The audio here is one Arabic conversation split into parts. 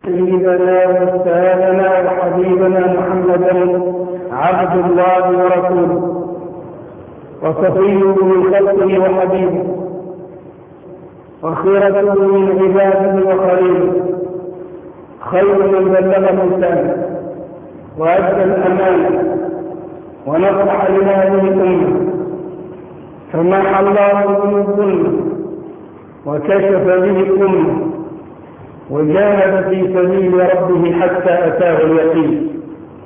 سيدنا وأستاذنا وحبيبنا محمدا عبد الله ورسوله وصفيه من خلقه وحبيبه وخيرته من عباده وخليله، خير من بلغ الرسالة وأدى الأمانة ونصح لهذه الأمة، فمحى الله به الظلم وكشف به الأمة وجاهد في سبيل ربه حتى أتاه اليقين.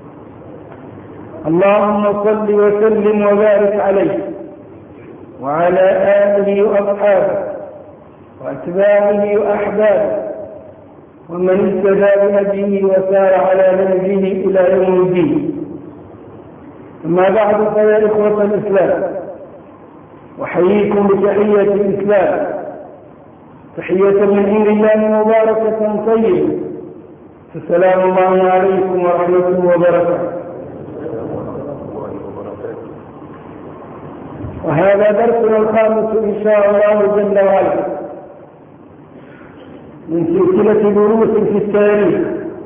اللهم صل وسلم وبارك عليه وعلى آله وأصحابه وأتباعه وأحبابه ومن اهتدى بهديه وسار على نهجه إلى يوم الدين. أما بعد، فيا إخوة الإسلام، أحييكم بتحية الإسلام، تحية من عند الله مباركة طيبة، السلام الله عليكم ورحمته وبركاته. وهذا درسنا الخامس إن شاء الله جل وعلا من سلسلة دروس في التاريخ.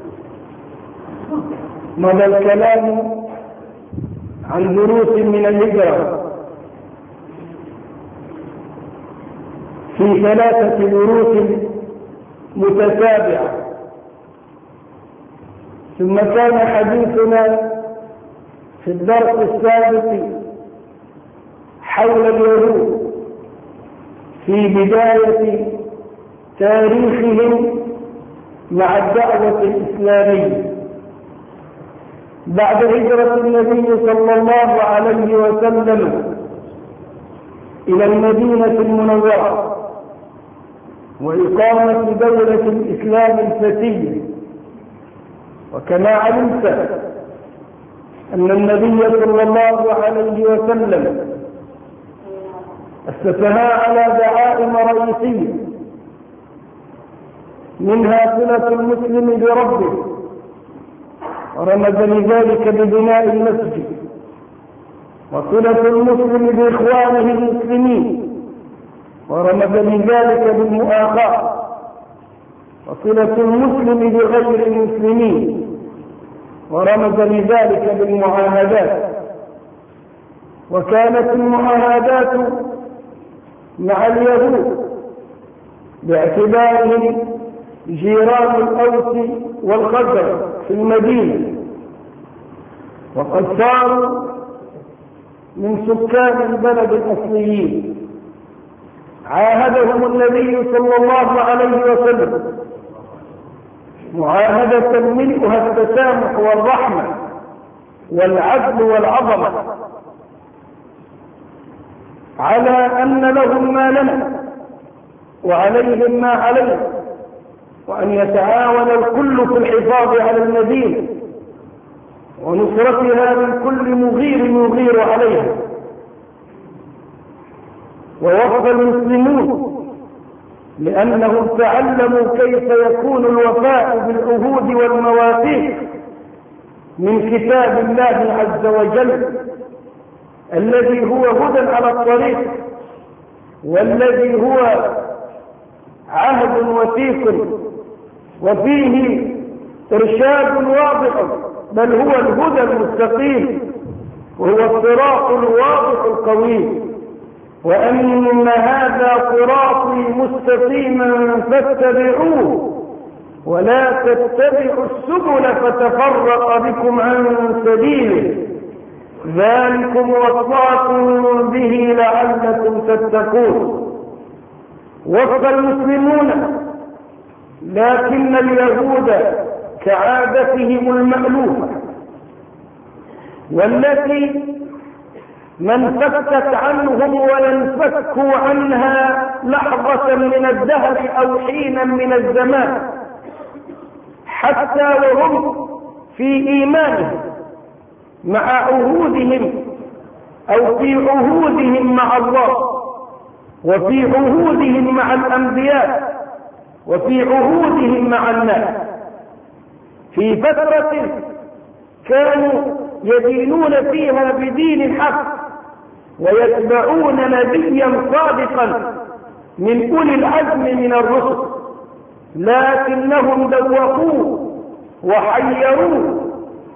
مضى الكلام عن دروس من الهجرة في 3 دروس متتابعة، ثم كان حديثنا في الدرس السابق حول اليهود في بداية تاريخهم مع الدعوة الإسلامية بعد هجرة النبي صلى الله عليه وسلم إلى المدينة المنورة وإقامة دولة الإسلام الفتية. وكما علمت أن النبي صلى الله عليه وسلم أسسها على دعائم رئيسية، منها صلة المسلم بربه، ورمز لذلك ببناء المسجد، وصلة المسلم بإخوانه المسلمين، ورمز لذلك بالمؤاخاة، وصلة المسلم بغير المسلمين، ورمز لذلك بالمعاهدات. وكانت المعاهدات مع اليهود باعتبارهم جيران الأوس والخزرج في المدينة، وقد صاروا من سكان البلد الأصليين. عاهدهم النبي صلى الله عليه وسلم معاهدة ملؤها التسامح والرحمة والعدل والعظمة، على أن لهم ما لنا وعليهم ما عليهم، وأن يتعاون الكل في الحفاظ على المدينة ونصرتها من كل مغير يغير عليها. ووفى المسلمون لأنهم تعلموا كيف يكون الوفاء بالعهود والمواثيق من كتاب الله عز وجل، الذي هو هدى على الطريق، والذي هو عهد وثيق وفيه إرشاد واضح، بل هو الهدى المستقيم، وهو الصراط الواضح القويم. وأن هذا صراطي مستقيما فاتبعوه ولا تتبعوا السبل فتفرق بكم عن سبيله، ذلكم وصاكم به لعلكم تتقون. وفق المسلمون، لكن اليهود كعادتهم المألوفة والتي ما انفكت عنهم وينفكوا عنها لحظة من الدهر أو حينا من الزمان، حتى وهم في إيمانهم مع عهودهم أو في عهودهم مع الله، وفي عهودهم مع الأنبياء، وفي عهودهم مع الناس، في فترة كانوا يدينون فيها بدين الحق ويتبعون نبيا صادقا من أولي العزم من الرسل، لكنهم دوقوه وحيروه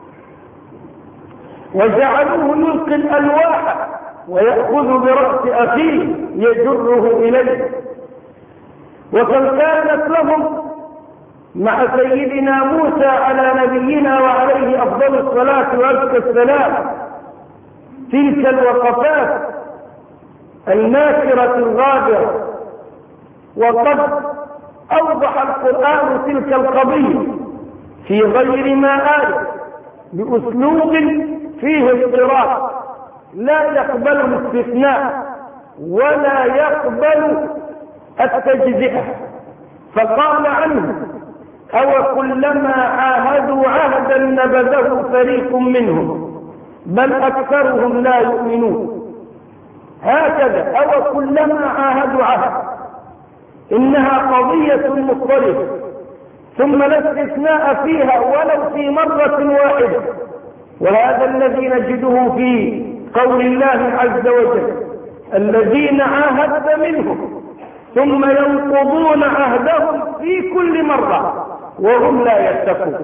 وجعلوه يلقي الألواح ويأخذ برأس أخيه يجره إليه. وقد كانت لهم مع سيدنا موسى على نبينا وعليه أفضل الصلاة وأزكى السلام تلك الوقفات الناكرة الغابرة. وقد أوضح القرآن تلك القضية في غير ما آية بأسلوب فيه اضطراب لا يقبل الاستثناء ولا يقبل التجزئة. فقال عنه: أو كلما عاهدوا عهدا نبذه فريق منهم بل أكثرهم لا يؤمنون. هكذا أو كلما عاهدوا عهد، إنها قضية مضطربة ثم لا استثناء فيها ولو في مرة واحدة. وهذا الذي نجده في قول الله عز وجل: الذين عاهدت منهم ثم ينقضون عهدهم في كل مرة وهم لا يتقون.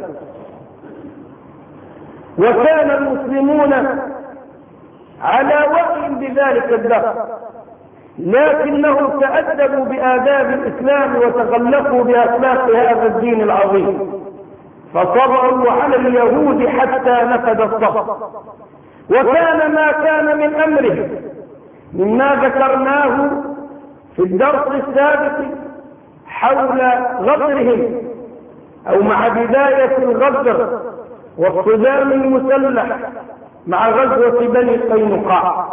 وكان المسلمون على وعي بذلك الدهر، لكنهم تأدبوا بآداب الإسلام وتخلقوا بأخلاق هذا الدين العظيم، فصبروا على اليهود حتى نفد الصف. وكان ما كان من أمره مما ذكرناه في الدرس السابق حول غدرهم أو مع بداية الغدر والصدام المسلح مع غزوة بني قينقاع،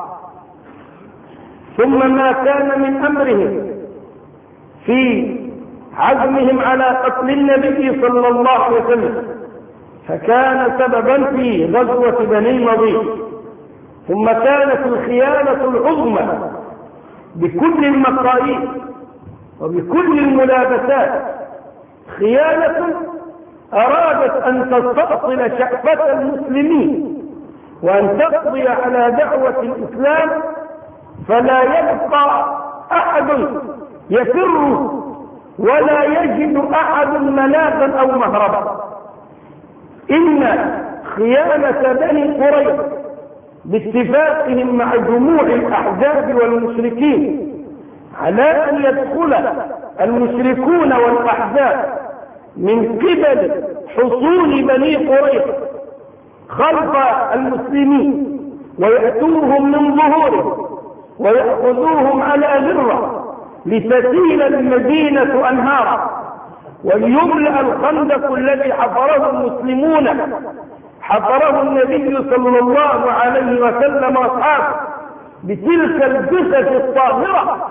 ثم ما كان من أمرهم في عزمهم على قتل النبي صلى الله عليه وسلم فكان سببا في غزوة بني النضير، ثم كانت الخيانة العظمى بكل المقاييس وبكل الملابسات، خيانة أرادت أن تستأصل شأفة المسلمين وأن تقضي على دعوة الإسلام فلا يبقى أحد يفر ولا يجد أحد ملاذا أو مهربا. إن خيانة بني قريظة باتفاقهم مع جموع الأحزاب والمشركين على أن يدخل المشركون والأحزاب من قبل حصون بني قريظة خلف المسلمين ويأتوهم من ظهورهم ويأخذوهم على ذرة لتسيل المدينة أنهارا وليملأ الخندق الذي حفره المسلمون حفره النبي صلى الله عليه وسلم وأصحابه بتلك الجثث الطاهرة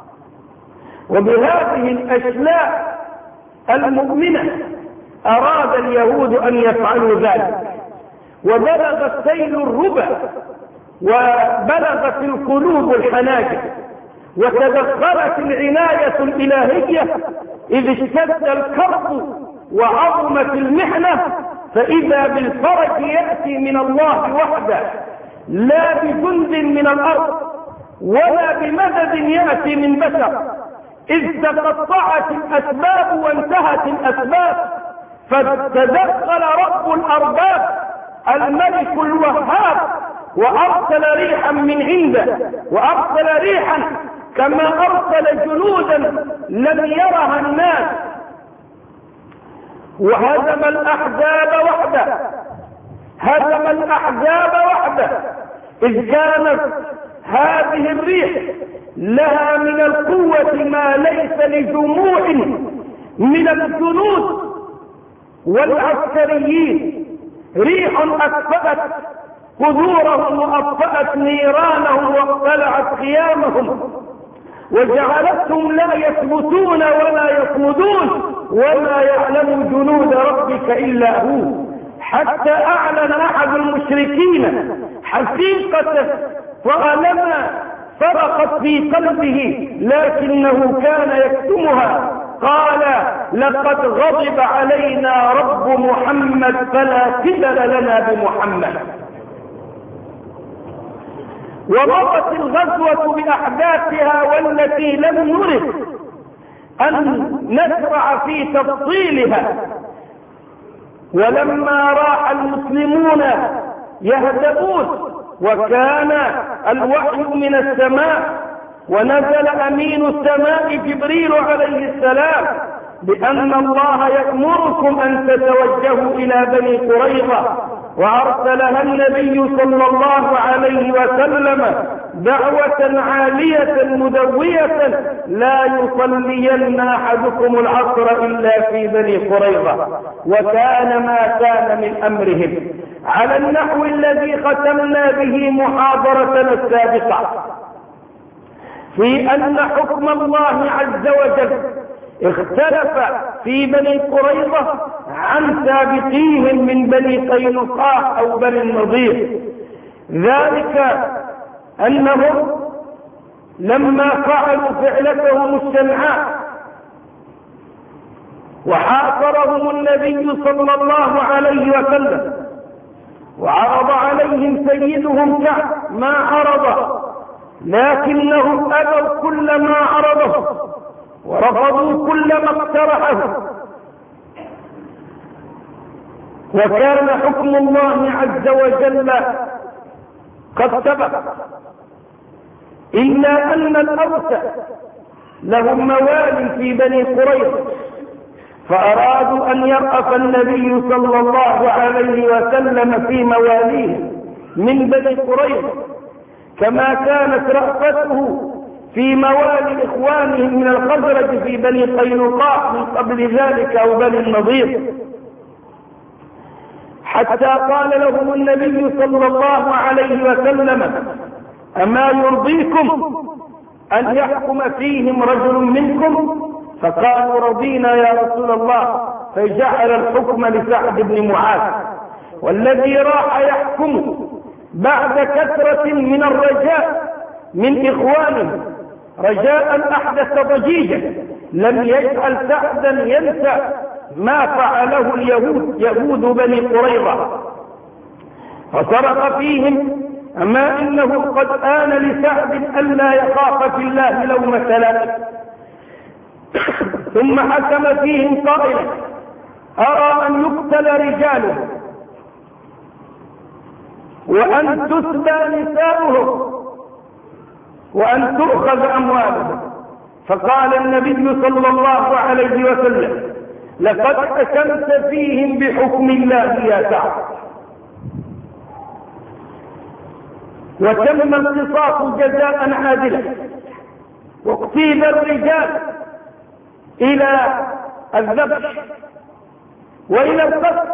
وبهذه الأشلاء المؤمنة. أراد اليهود أن يفعلوا ذلك، وبلغ السيل الربا وبلغت القلوب الحناجر وتدخلت العناية الإلهية إذ اشتد الكرب وعظمت المحنة، فإذا بالفرج يأتي من الله وحده لا بجند من الأرض ولا بمدد يأتي من بشر، إذ تقطعت الأسباب وانتهت الأسباب فتدخل رب الأرباب الملك الوهاب وأرسل ريحا من عنده، وأرسل ريحا كما أرسل جنودا لم يرها الناس، وهزم الأحزاب وحده، هزم الأحزاب وحده، إذ كانت هذه الريح لها من القوة ما ليس لجموع من الجنود والعسكريين، ريح أكفأت قدورهم وأطفأت نيرانهم واقتلعت خيامهم وجعلتهم لا يثبتون ولا يصمدون وما يعلم جنود ربك إلا هو، حتى أعلن أحد المشركين حقيقة طالما فرقت في قلبه لكنه كان يكتمها، قال: لقد غضب علينا رب محمد فلا قبل لنا بمحمد. ومضت الغزوة بأحداثها والتي لم نرد أن نشرع في تفصيلها. ولما راح المسلمون يهدؤون وكان الوحي من السماء ونزل أمين السماء جبريل عليه السلام بأن الله يأمركم أن تتوجهوا إلى بني قريظة، وأرسلها النبي صلى الله عليه وسلم دعوة عالية مدوية: لا يصلين أحدكم العصر إلا في بني قريظة. وكان ما كان من أمرهم على النحو الذي ختمنا به محاضرتنا السابقة، في أن حكم الله عز وجل اختلف في بني قريظة عن سابقيهم من بني قينقاع أو بني النضير. ذلك أنهم لما فعلوا فعلتهم الشنعاء وحاصرهم النبي صلى الله عليه وسلم وعرض عليهم سيدهم كعب ما عرض، لكنهم أبوا كل ما عرضه ورفضوا كل ما اقترحه. وكان حكم الله عز وجل قد سبق، إلا أن الأوس لهم موال في بني قريظة، فأرادوا أن يرأف النبي صلى الله عليه وسلم في مواليه من بني قريظة، كما كانت رأفته في موالي إخوانهم من الخزرج في بني قينقاع من قبل ذلك أو بني النضير، حتى قال لهم النبي صلى الله عليه وسلم: أما يرضيكم أن يحكم فيهم رجل منكم؟ فقالوا: رضينا يا رسول الله. فجعل الحكم لسعد بن معاذ، والذي راح يحكم بعد كثرة من الرجاء من إخوانه، رجاء أحدث ضجيجا لم يجعل سعدا ينسى ما فعله اليهود، يهود بني قريظة، فصرخ فيهم: أما إنه قد آن لسعد ألا يخاف في الله لومة لائم. ثم حكم فيهم قائلا: أرى أن يقتل رجاله وأن تسبى نساؤهم وأن تؤخذ أموالهم. فقال النبي صلى الله عليه وسلم: لقد حكمت فيهم بحكم الله يا سعد. وتم القصاص جزاء عادلا، واقتيل الرجال إلى الذبح وإلى القتل.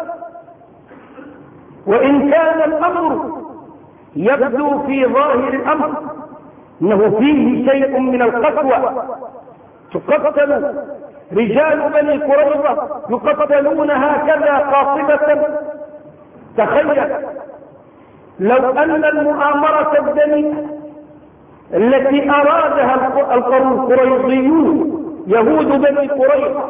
وإن كان الأمر يبدو في ظاهر الأمر أنه فيه شيء من القسوة، تقتل رجال بني قريظة يقتلون هكذا قاصبة. تخيل لو أن المؤامرة الدنيئة التي أرادها القريظيون يهود بني قريظة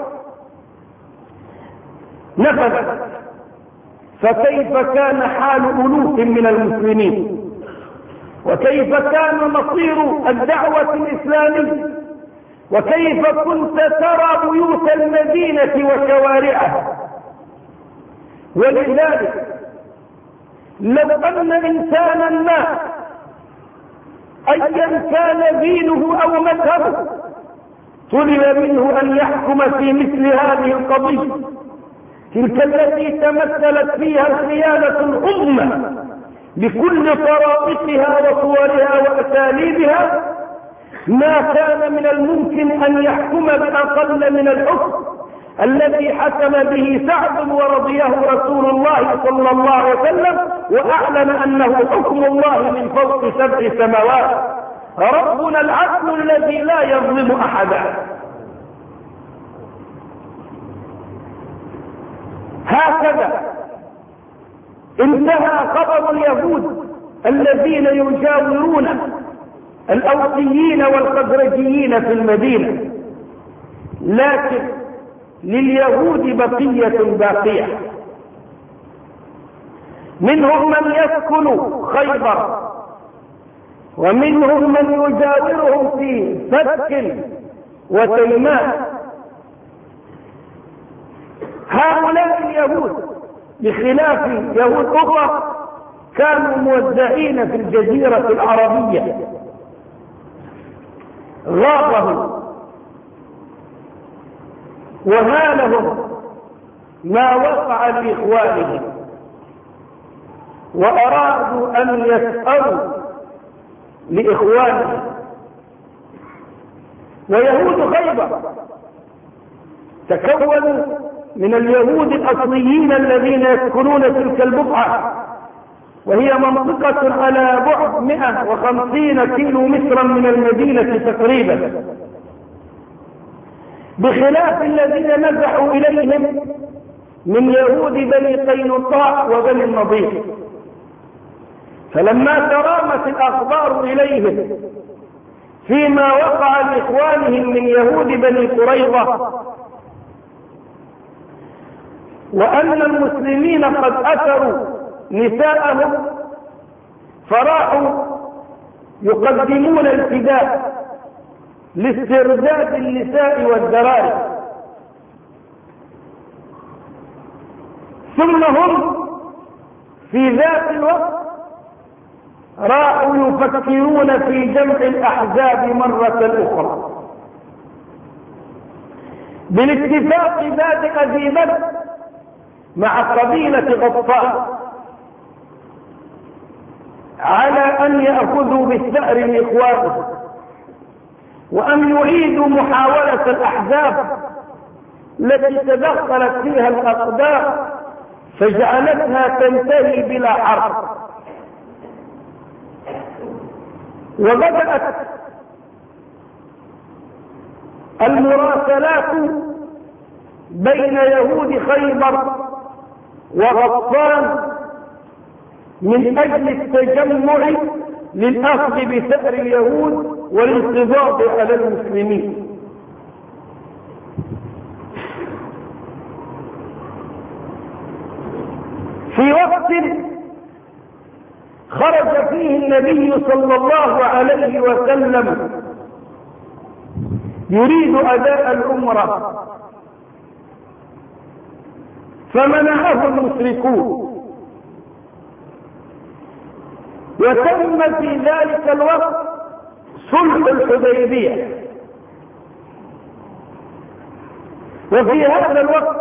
نفذت، فكيف كان حال ألوف من المسلمين؟ وكيف كان مصير الدعوة الإسلامية؟ وكيف كنت ترى بيوت المدينة وشوارعها؟ ولذلك لو أن إنسانا ما أيا كان دينه أو مذهبه طلب منه أن يحكم في مثل هذه القضية، تلك التي تمثلت فيها الخيانة العظمى بكل طرائقها وصورها وأساليبها، ما كان من الممكن أن يحكم بأقل من الحكم الذي حكم به سعد ورضيه رسول الله صلى الله عليه وسلم، وأعلن أنه حكم الله من فوق 7 سماوات. ربنا العدل الذي لا يظلم أحدا. هكذا انتهى خبر اليهود الذين يجاورون الأوسيين والخزرجيين في المدينة، لكن لليهود بقية باقية، منهم من يسكن خيبر، ومنهم من يجاورهم في فتك وتيماء، هؤلاء اليهود بخلاف يهود أخرى كانوا موزعين في الجزيرة العربية، غابهم وهالهم ما وقع لإخوانهم، وأرادوا أن يسألوا لإخوانهم. ويهود خيبر تكونوا من اليهود الأصليين الذين يسكنون تلك البقعة، وهي منطقة على بعد 150 كيلو مترا من المدينة تقريبا، بخلاف الذين نزحوا إليهم من يهود بني قينقاع وبني النضير. فلما ترامت الأخبار إليهم فيما وقع لإخوانهم من يهود بني قريظة، وأن المسلمين قد أثروا نساءهم، فراحوا يقدمون الفداء لاسترداد النساء والذراري. ثم هم في ذات الوقت راحوا يفكرون في جمع الأحزاب مرة أخرى، بالاتفاق ذات أبي بكر مع قبيلة غطفان على أن يأخذوا بالثأر لإخوانهم، وأن يعيدوا محاولة الأحزاب التي تدخلت فيها الأقدار فجعلتها تنتهي بلا حرب. وبدأت المراسلات بين يهود خيبر وغطفان من أجل التجمع للأخذ بثأر اليهود والانقضاض على المسلمين. في وقت خرج فيه النبي صلى الله عليه وسلم يريد أداء العمرة، فمنعه المشركون، وتم في ذلك الوقت صلح الحديبية. وفي هذا الوقت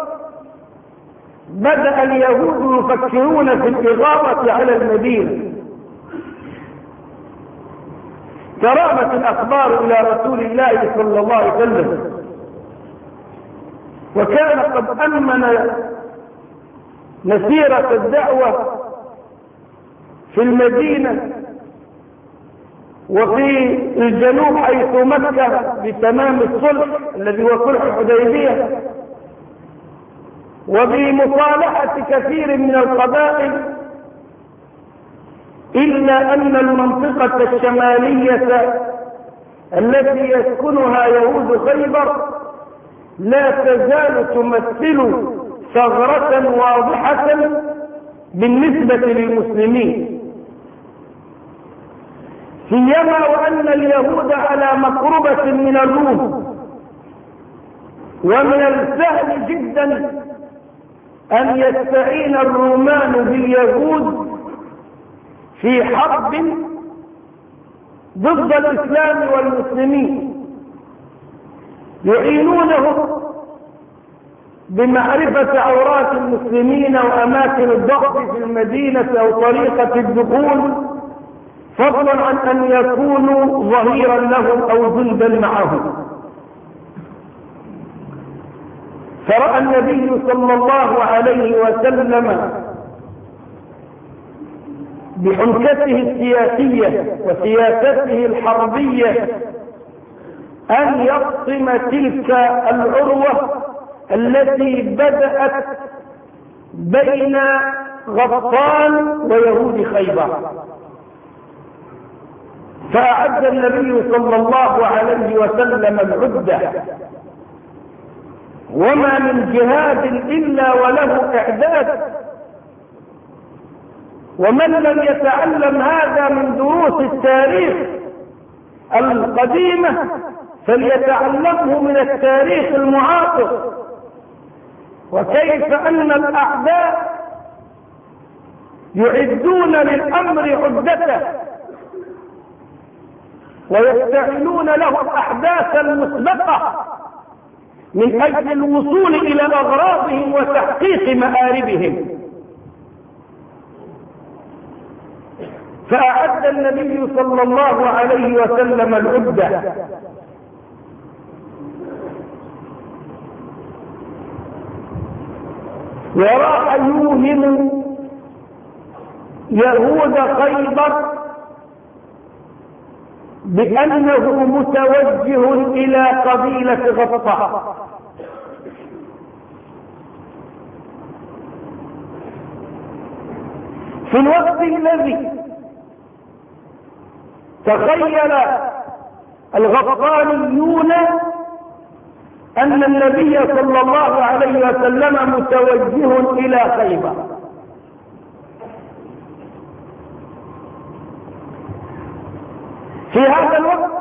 بدأ اليهود يفكرون في الإغارة على المدينة. ترامت الأخبار إلى رسول الله صلى الله عليه وسلم، وكان قد أمن مسيرة الدعوة في المدينة وفي الجنوب حيث مكة بتمام الصلح الذي هو صلح الحديبية، وبمصالحة كثير من القبائل، إلا أن المنطقة الشمالية التي يسكنها يهود خيبر لا تزال تمثل ثغرة واضحة بالنسبة للمسلمين، سيما وأن اليهود على مقربة من الروم، ومن السهل جدا أن يستعين الرومان باليهود في حرب ضد الإسلام والمسلمين، يعينونهم بمعرفة عورات المسلمين وأماكن الضغط في المدينة أو طريقة الدخول، فضلا عن أن يكونوا ظهيرا لهم أو جندا معهم. فرأى النبي صلى الله عليه وسلم بحنكته السياسية وسياسته الحربية أن يقسم تلك العروة التي بدأت بين غطفان ويهود خيبر. فأعد النبي صلى الله عليه وسلم العدة، وما من جهاد إلا وله إعداد، ومن لم يتعلم هذا من دروس التاريخ القديمة فليتعلمه من التاريخ المعاصر، وكيف أن الأعداء يعدون للأمر عدته ويستعملون له الأحداث المسبقة من أجل الوصول إلى أغراضهم وتحقيق مآربهم. فأعد النبي صلى الله عليه وسلم العدة، وراح يوهم يهود خيبر بأنه متوجه إلى قبيلة غطفان. في الوقت الذي تخيل الغطفانيون أن النبي صلى الله عليه وسلم متوجه إلى خيبر، في هذا الوقت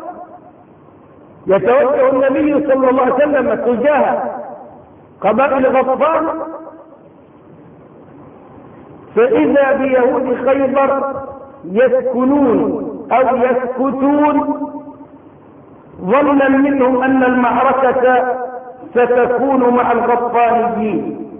يتوجه النبي صلى الله عليه وسلم تجاه قبائل غطفان، فإذا بيهود خيبر يسكنون أو يسكتون ظنا منهم أن المعركة ستكون مع الغطفانيين.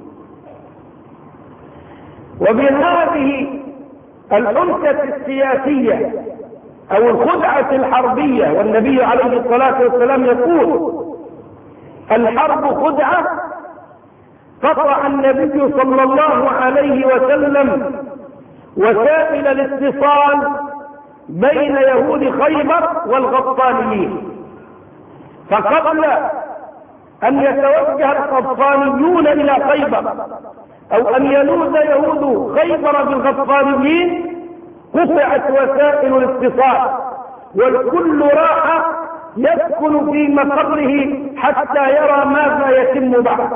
وبهذه الأنثى السياسية أو الخدعة الحربية، والنبي عليه الصلاة والسلام يقول الحرب خدعة، قطع النبي صلى الله عليه وسلم وسائل الاتصال بين يهود خيبر والغطفانيين. فقبل أن يتوجه الغطفانيون إلى خيبر أو أن يلوذ يهود خيبر بالغطفانيين قطعت وسائل الاتصال، والكل راح يسكن في مقره حتى يرى ماذا يتم بعد.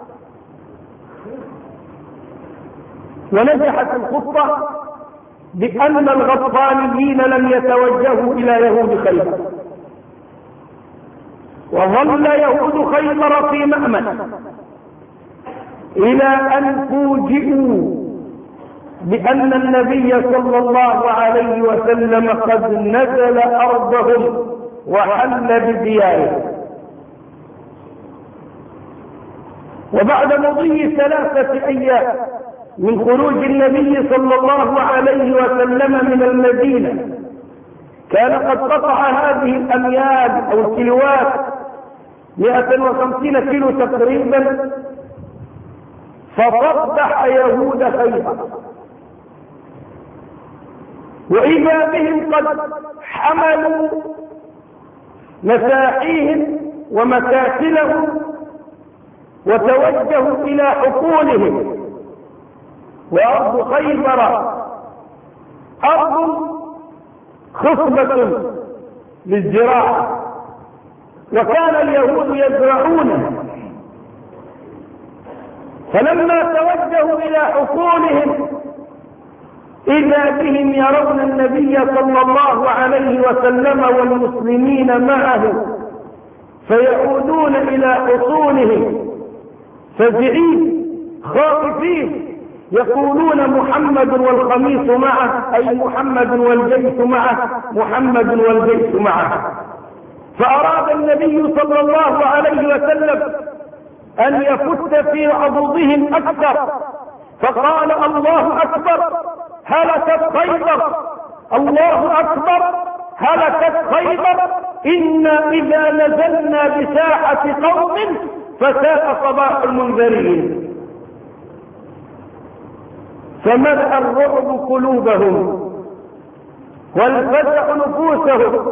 ونجحت الخطة بأن الغطفانيين لم يتوجهوا إلى يهود خيبر، وظل يهود خيبر في مأمن إلى أن فوجئوا بأن النبي صلى الله عليه وسلم قد نزل أرضهم وحل بديارهم. وبعد مضي 3 أيام من خروج النبي صلى الله عليه وسلم من المدينة، كان قد قطع هذه الأميال أو الكيلوات 150 كيلو تقريبا، فصبح يهود خيبر، وإذا بهم قد حملوا مساحيهم ومكاسلهم وتوجهوا إلى حقولهم. وأرض خيبر أرض خصبة للزراعة، وكان اليهود يزرعون، فلما توجهوا إلى حقولهم إذا بهم يرون النبي صلى الله عليه وسلم والمسلمين معه، فيعودون إلى حصونهم فزعين خائفين يقولون محمد والقميص معه، أي محمد والجيش معه، محمد والجيش معه. فأراد النبي صلى الله عليه وسلم أن يفت في عضدهم أكثر، فقال الله أكبر هلكت خيبر، الله أكبر هلكت خيبر، إنا إذا نزلنا بساحة قوم فساء صباح المنذرين. فملأ الرعب قلوبهم والفزع نفوسهم.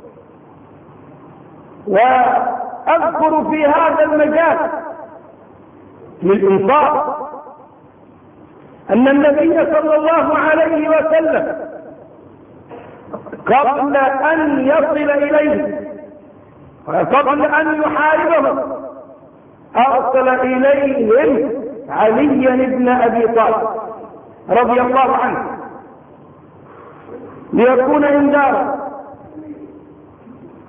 وأذكر في هذا المجال للإنصاف أن النبي صلى الله عليه وسلم قبل أن يصل إليه وقبل أن يحاربهم أرسل إليهم عليا بن أبي طالب رضي الله عنه ليكون إنذارا.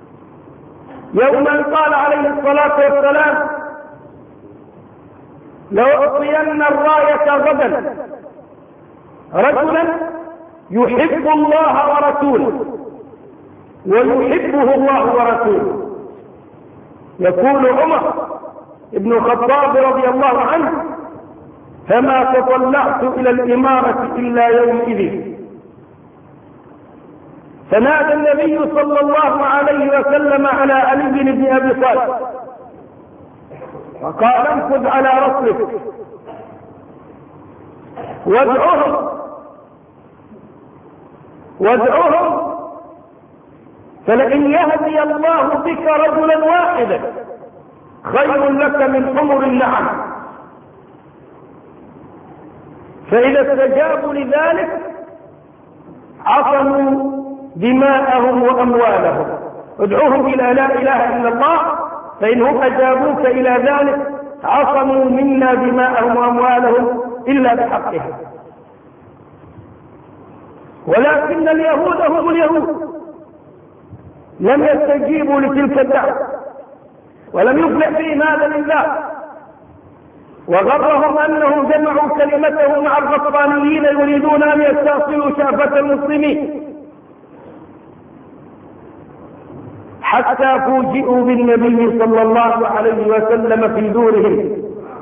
يوما قال عليه الصلاة والسلام لأعطين الراية غدا رجلا يحب الله ورسوله ويحبه الله ورسوله. يقول عمر بن الخطاب رضي الله عنه: فما تطلعت إلى الإمارة إلا يومئذ فنادى النبي صلى الله عليه وسلم على علي بن أبي طالب وقال: انفذ على رسلك وادعوهم فلئن يهدي الله بك رجلا واحدا خير لك من حمر النعم. فإذا استجابوا لذلك عصموا دماءهم وأموالهم. ادعوهم إلى لا إله إلا الله، فإنهم أجابوك إلى ذلك عصموا منا دماءهم وأموالهم إلا بحقها. ولكن اليهود هم اليهود لم يستجيبوا لتلك الدعوة ولم يفلح فيهم هذا لله، وغرهم أنهم جمعوا كلمتهم مع الغطرانيين يريدون أن يستأصلوا شعبة المسلمين، حتى فوجئوا بالنبي صلى الله عليه وسلم في دورهم،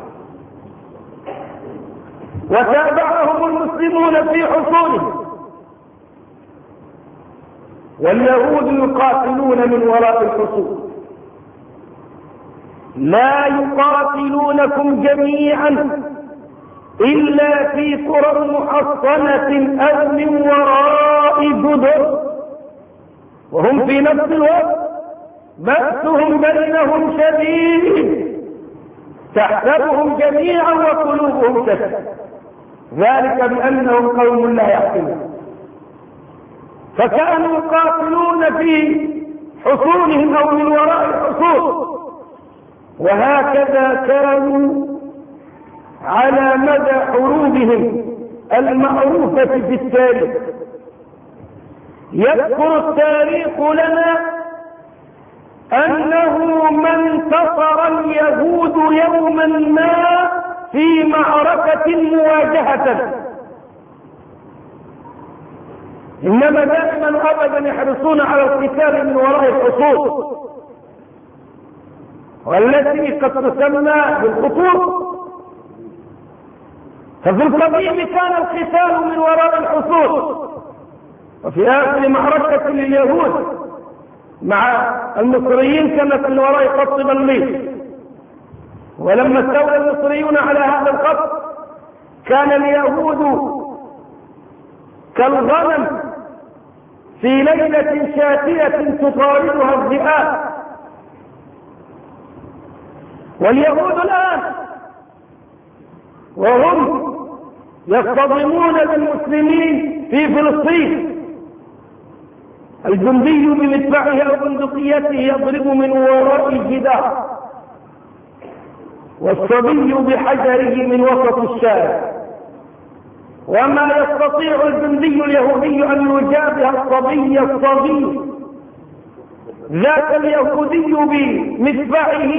وتابعهم المسلمون في حصونهم، واليهود يقاتلون من وراء الحصون. لا يقاتلونكم جميعا إلا في قرى محصنة أو من وراء جدر، وهم في نفس الوقت بأسهم بينهم شديد، تحسبهم جميعا وقلوبهم شتى، ذلك بأنهم قوم لا يعقلون. فكانوا يقاتلون في حصونهم أو من وراء الحصون، وهكذا كانوا على مدى حروبهم المعروفة في التاريخ. يذكر التاريخ لنا أنه ما انتصر اليهود يوما ما في معركة مواجهة، إنما دائما أبدا يحرصون على القتال من وراء الحصون، والتي قد تسمى بالخطوط. ففي القديم كان القتال من وراء الحصون، وفي آخر معركة لليهود مع المصريين كانت من وراء خط بليط. ولما استولى المصريون على هذا الخط كان اليهود كالغنم في ليلة شاتية تطاردها الذئاب. واليهود الآن وهم يصطدمون بالمسلمين في فلسطين، الجندي بمدفعه أو بندقيته يضرب من وراء الجدار، والصبي بحجره من وسط الشارع، وما يستطيع الجندي اليهودي أن يجابه الصبي ذاك اليهودي بمدفعه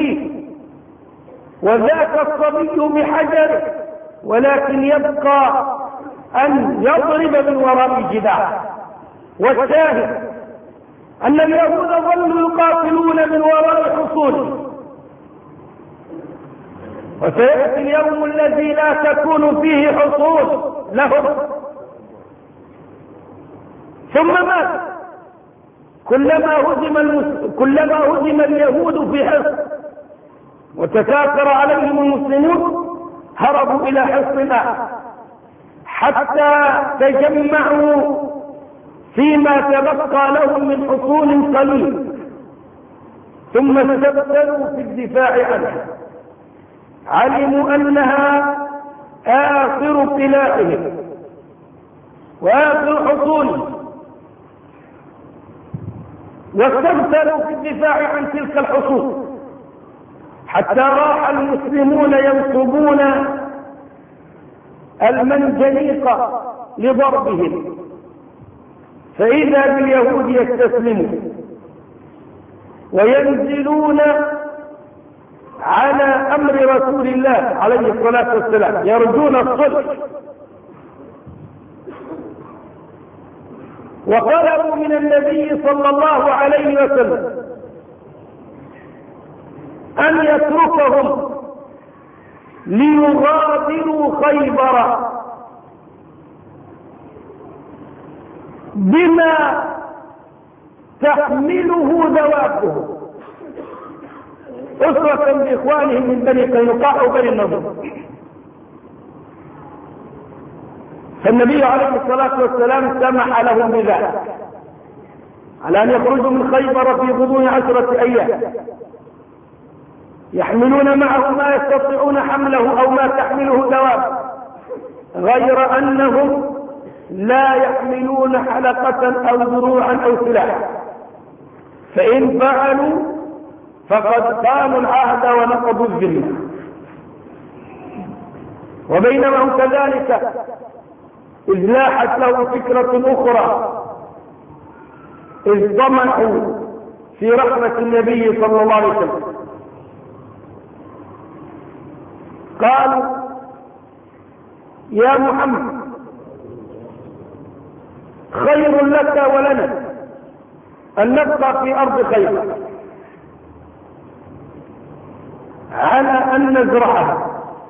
وذاك الصبي بحجره، ولكن يبقى أن يضرب من وراء الجدار. والشاهد أن اليهود ظلوا يقاتلون من وراء الحصون، وسيأتي اليوم الذي لا تكون فيه حصون لهم. ثم ماذا؟ كلما هزم اليهود في حصن وتكاثر عليهم المسلمون هربوا إلى حصن آخر، حتى تجمعوا فيما تبقى لهم من حصون قليل، ثم استبدلوا في الدفاع عنها. علموا أنها آخر قلاعهم وآخر حصونهم، واستبدلوا في الدفاع عن تلك الحصون، حتى راح المسلمون ينصبون المنجنيق لضربهم، فإذا باليهود يستسلمون وينزلون على أمر رسول الله عليه الصلاة والسلام، يرجون الصلح، وطلبوا من النبي صلى الله عليه وسلم أن يتركهم ليغادروا خيبر بما تحمله دوابه، أسوة بإخوانهم من بني قينقاع وبني النضر. فالنبي عليه الصلاة والسلام سمح لهم بذلك، على أن يخرجوا من خيبر في غضون 10 أيام، يحملون معه ما يستطيعون حمله أو ما تحمله دواب، غير أنهم لا يحملون حلقة أو دروعا أو سلاحا، فإن فعلوا فقد خانوا العهد ونقضوا الذمة. وبينما هم كذلك إذ لاحت له فكرة أخرى، إذ طمعوا في رحمة النبي صلى الله عليه وسلم، قالوا يا محمد خير لك ولنا أن نبقى في أرض خيبر على أن نزرعها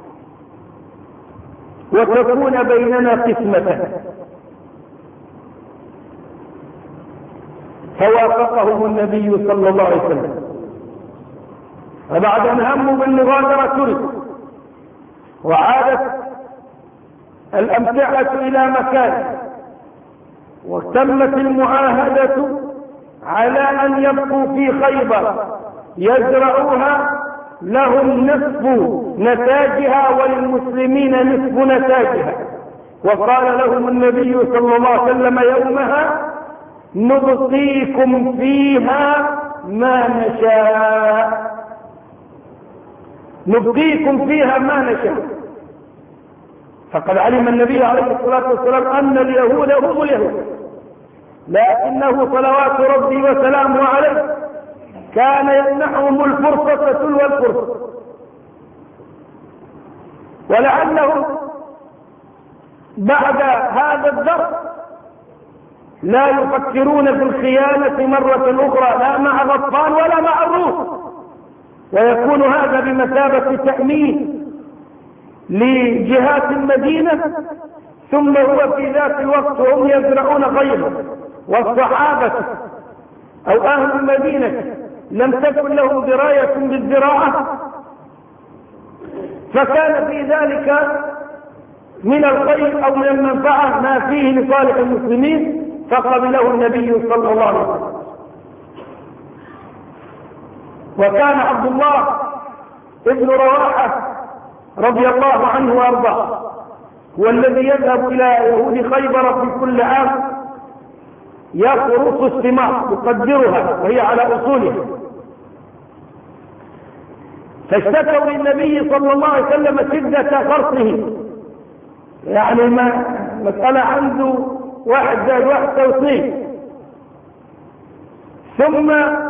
وتكون بيننا قسمة. فوافقهم النبي صلى الله عليه وسلم، فبعد أن هموا بالمغادرة تركوا، وعادت الأمتعة إلى مكان، وتمت المعاهدة على أن يبقوا في خيبر يزرعوها، لهم نصف نتاجها وللمسلمين نصف نتاجها. وقال لهم النبي صلى الله عليه وسلم يومها نبقيكم فيها ما نشاء، نبقيكم فيها ما نشاء. فقد علم النبي عليه الصلاة والسلام أن اليهود هم اليهود، لكنه صلوات ربي وسلامه عليه كان يمنحهم الفرصة تلو الفرصة، ولعلهم بعد هذا الدرس لا يفكرون في الخيانة مرة أخرى، لا مع غطفان ولا مع الروس، ويكون هذا بمثابة تأمين لجهات المدينة. ثم هو في ذات الوقت هم يزرعون غيره، والصحابة أو أهل المدينة لم تكن لهم دراية بالزراعة، فكان في ذلك من الخير أو من المنفعة ما فيه لصالح المسلمين، فقبله النبي صلى الله عليه وسلم. وكان عبد الله ابن رواحة رضي الله عنه وارضاه هو الذي يذهب إلى يهود خيبر في كل عام يخرص الثمار يقدرها وهي على أصولها، فاشتكوا للنبي صلى الله عليه وسلم شدة خرصه، يعني مسألة عنده 1 زائد 1 توصيل. ثم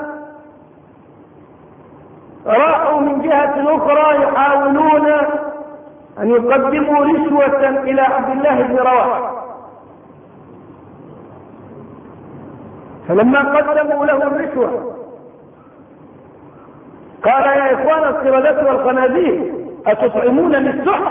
راحوا من جهة أخرى يحاولون أن يقدموا رشوة إلى عبد الله بن رواحة، فلما قدموا له الرشوة قال يا إخوان القردة والخنازير أتطعمونني السحت؟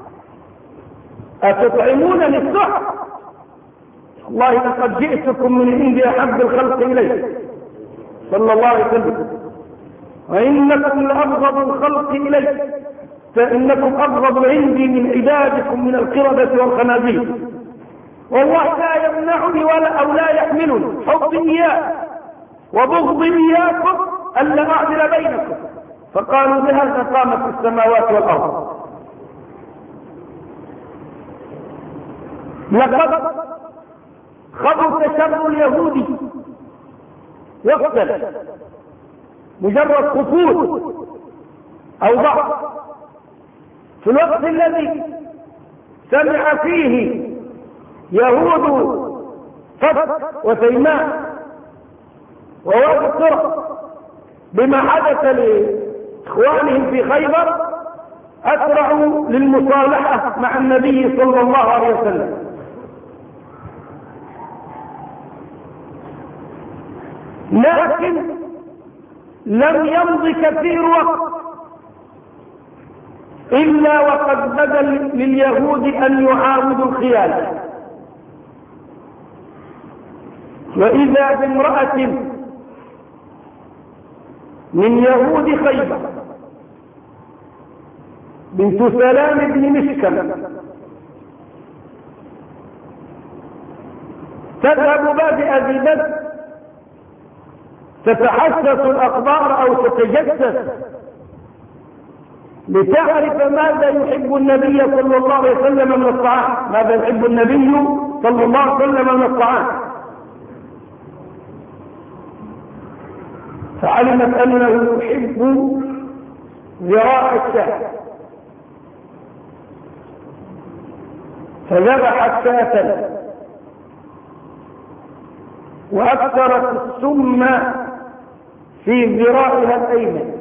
أتطعمونني السحت؟ والله لقد جئتكم من عند أحب الخلق إليه صلى الله عليه وسلم، وإنكم لأبغض الخلق إليه، فإنكم أبغض عندي من عبادكم من القردة والخنازير، والله لا يمنعني أو لا يحملني حبي إياه وبغضي إياكم ألا أعدل بينكم. فقالوا بهذا قامت السماوات والأرض. لقد خبث شر اليهود وقتل مجرد خفوت أو ضعف، في الوقت الذي سمع فيه يهود فتح وتيمان وواد الصرع بما حدث إخوانهم في خيبر أسرعوا للمصالحة مع النبي صلى الله عليه وسلم. لكن لم يمض كثير وقت إلا وقد بدا لليهود أن يعاودوا الخيانة، وإذا بامرأة من يهود خيبر بنت سلام بن مشكم تذهب بادئ ذي بدر تتحسس الأخبار أو تتجسس لتعرف ماذا يحب النبي صلى الله عليه وسلم من الطعام، ماذا يحب النبي صلى الله عليه وسلم من الطعام. فعلمت أنه يحب ذراع الشاة فذبحت شاة وأكثرت السم في ذراعها الأيمن،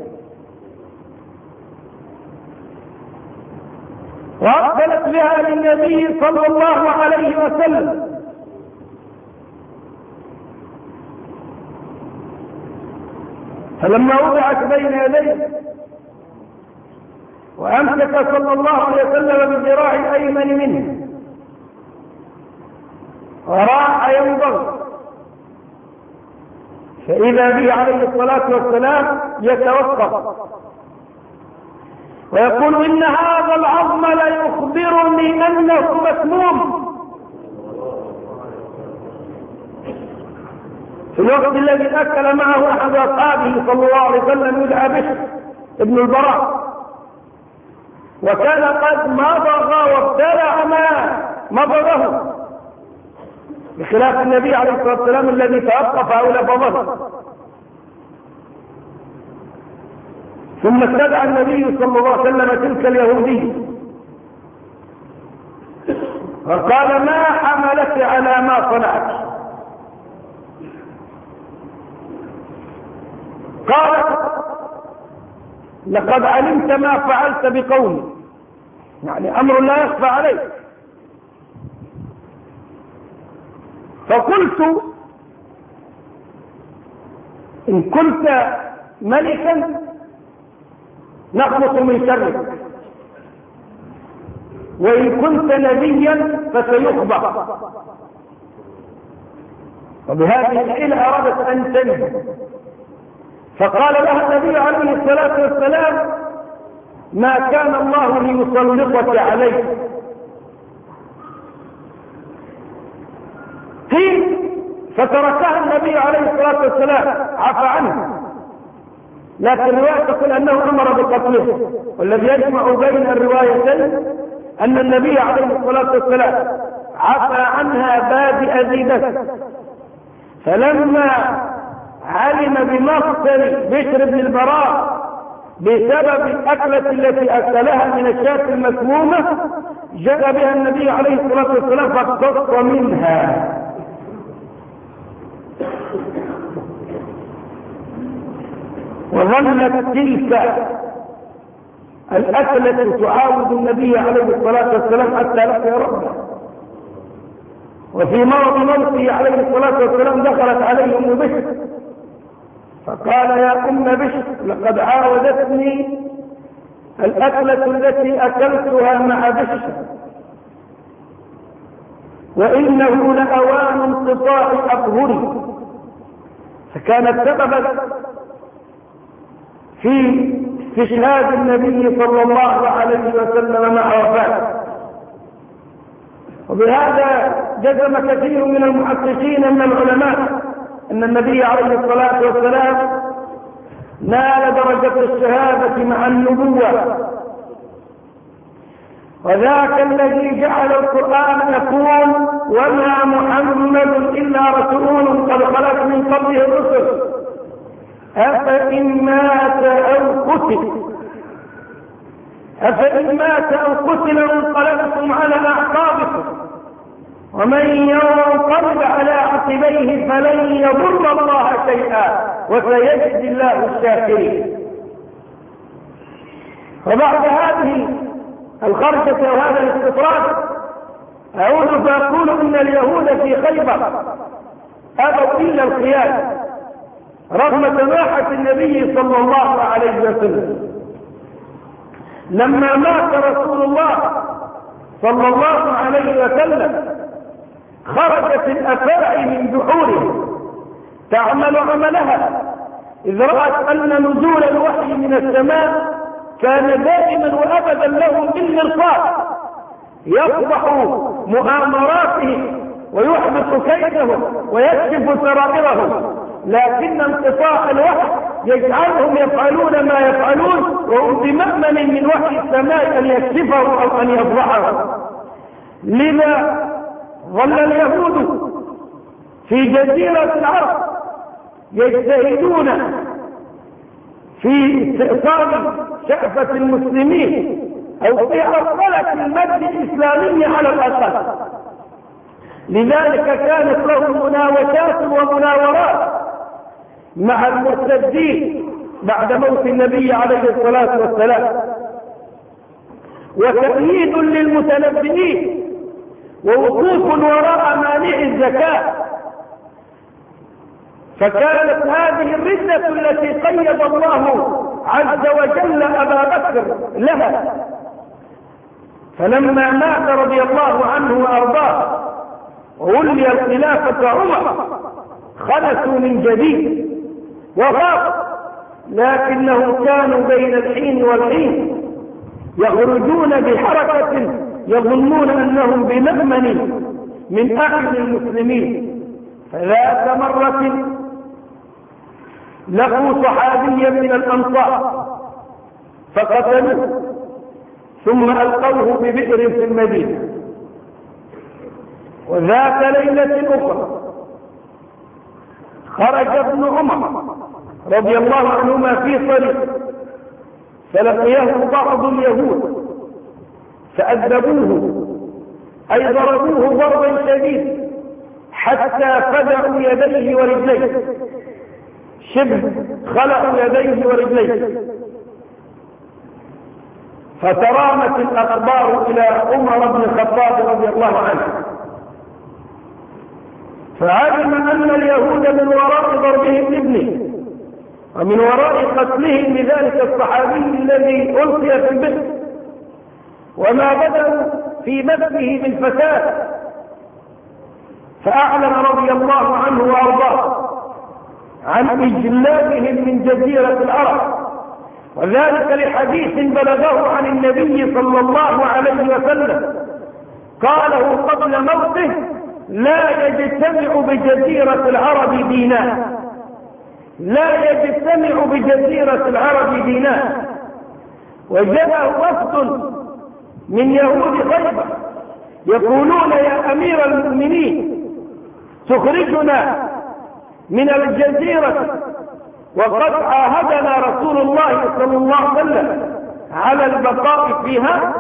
وأقبلت بها للنبي صلى الله عليه وسلم فلما وضعت بين يديه وأمسك صلى الله عليه وسلم بالذراع الأيمن منه وراح ينظر فإذا به عليه الصلاة والسلام يتوقف ويقول إن هذا العظم لا يخبرني أنه مسموم. في الوقت الذي أكل معه أحد أصحابه صلى الله عليه وسلم يدعى بشر ابن البراء، وكان قد مضغ وابتلع ما مضغه، بخلاف النبي عليه الصلاة والسلام الذي توقف أو لفظه. ثم استدعى النبي صلى الله عليه وسلم تلك اليهودية وقال ما حملك على ما صنعت؟ قالت لقد علمت ما فعلت بقومي، يعني أمر لا يخفى عليك. فقلت إن كنت ملكا نخلص من شرك، وإن كنت نبيا فسيخبر. وبهذه الحيلة أرادت أن تنهي، فقال لها النبي عليه الصلاة والسلام ما كان الله ليسلطك عليه. قيل فتركها النبي عليه الصلاة والسلام عفى عنه، لكن الرواية تقول أنه أمر بقتله، والذي يجمع بين الروايتين أن النبي عليه الصلاة والسلام عفى عنها بادئ ذي بدر، فلما علم بمقتل بشر بن البراء بسبب الأكلة التي أكلها من الشاة المسمومة جاء بها النبي عليه الصلاة والسلام فاقتص منها. وظلت تلك الأكلة تعاود النبي عليه الصلاة والسلام حتى لقي ربه. وفي مرض موته عليه الصلاة والسلام دخلت عليه أم بشر فقال يا أم بشر لقد عاودتني الأكلة التي أكلتها مع بشر، وإنه لأوان انقطاع أطهري. فكانت سببا في استشهاد النبي صلى الله عليه وسلم مع وفاته. وبهذا جزم كثير من المحققين من العلماء أن النبي عليه الصلاة والسلام نال درجة الشهادة مع النبوة، وذاك الذي جعل القرآن يقول وما محمد إلا رسول قد خلت من قبله الرسل أفإن مات أو قتل انقلبتم على أعقابكم ومن ينقلب على عقبيه فلن يضر الله شيئا وسيجزي الله الشاكرين. وبعد هذه الخرجة وهذا الاستطراد أعود فأقول إن اليهود في خيبر أبوا إلا القيادة رغم سماحة النبي صلى الله عليه وسلم. لما مات رسول الله صلى الله عليه وسلم خرجت الأفاعي من جحورهم تعمل عملها، إذ رأت أن نزول الوحي من السماء كان دائما وأبدا لهم بالمرصاد، يفضح مؤامراتهم ويحبط كيدهم ويكشف سرائرهم، لكن انقطاع الوحي يجعلهم يفعلون ما يفعلون وهم بمأمن من وحي السماء أن يكشفه أو أن يفضحه. لذا ظل اليهود في جزيرة العرب يجتهدون في استئصال شأفة المسلمين أو في أصلة المجد الإسلامي على الأقل. لذلك كانت لهم مناوشات ومناورات مع المرتدين بعد موت النبي عليه الصلاة والسلام، وتأييد للمتنبئين، ووقوف وراء مانع الزكاة. فكانت هذه الردة التي قيد الله عز وجل أبا بكر لها. فلما مات رضي الله عنه وأرضاه وولي الخلافة عمر خلصوا من جديد وغابوا، لكنهم كانوا بين الحين والحين يخرجون بحركة يظنون أنهم بمأمن من أعين المسلمين. فذات مرة لقوا صحابيا من الأنصار فقتلوه ثم ألقوه ببئر في المدينة. وذات ليلة أخرى خرج ابن عمر رضي الله عنهما في طريق فلقيه بعض اليهود فأدبوه أي ضربوه ضربا شديدا حتى فدعوا يديه ورجليه، شبه خلعوا يديه ورجليه. فترامت الأخبار إلى عمر بن الخطاب رضي الله عنه، فعلم أن اليهود من وراء ضربهم ابنه ومن وراء قتلهم لذلك الصحابي الذي ألقي في البئر، وما بدأوا في مسه بالفساد. فأعلن رضي الله عنه وأرضاه عن إجلابهم من جزيرة العرب، وذلك لحديث بلغه عن النبي صلى الله عليه وسلم قاله قبل موته: لا يجتمع بجزيرة العرب دينان، لا يجتمع بجزيرة العرب دينان. وجاء وفد من يهود خيبر يقولون: يا أمير المؤمنين، تخرجنا من الجزيرة وقد عاهدنا رسول الله صلى الله عليه وسلم على البقاء فيها.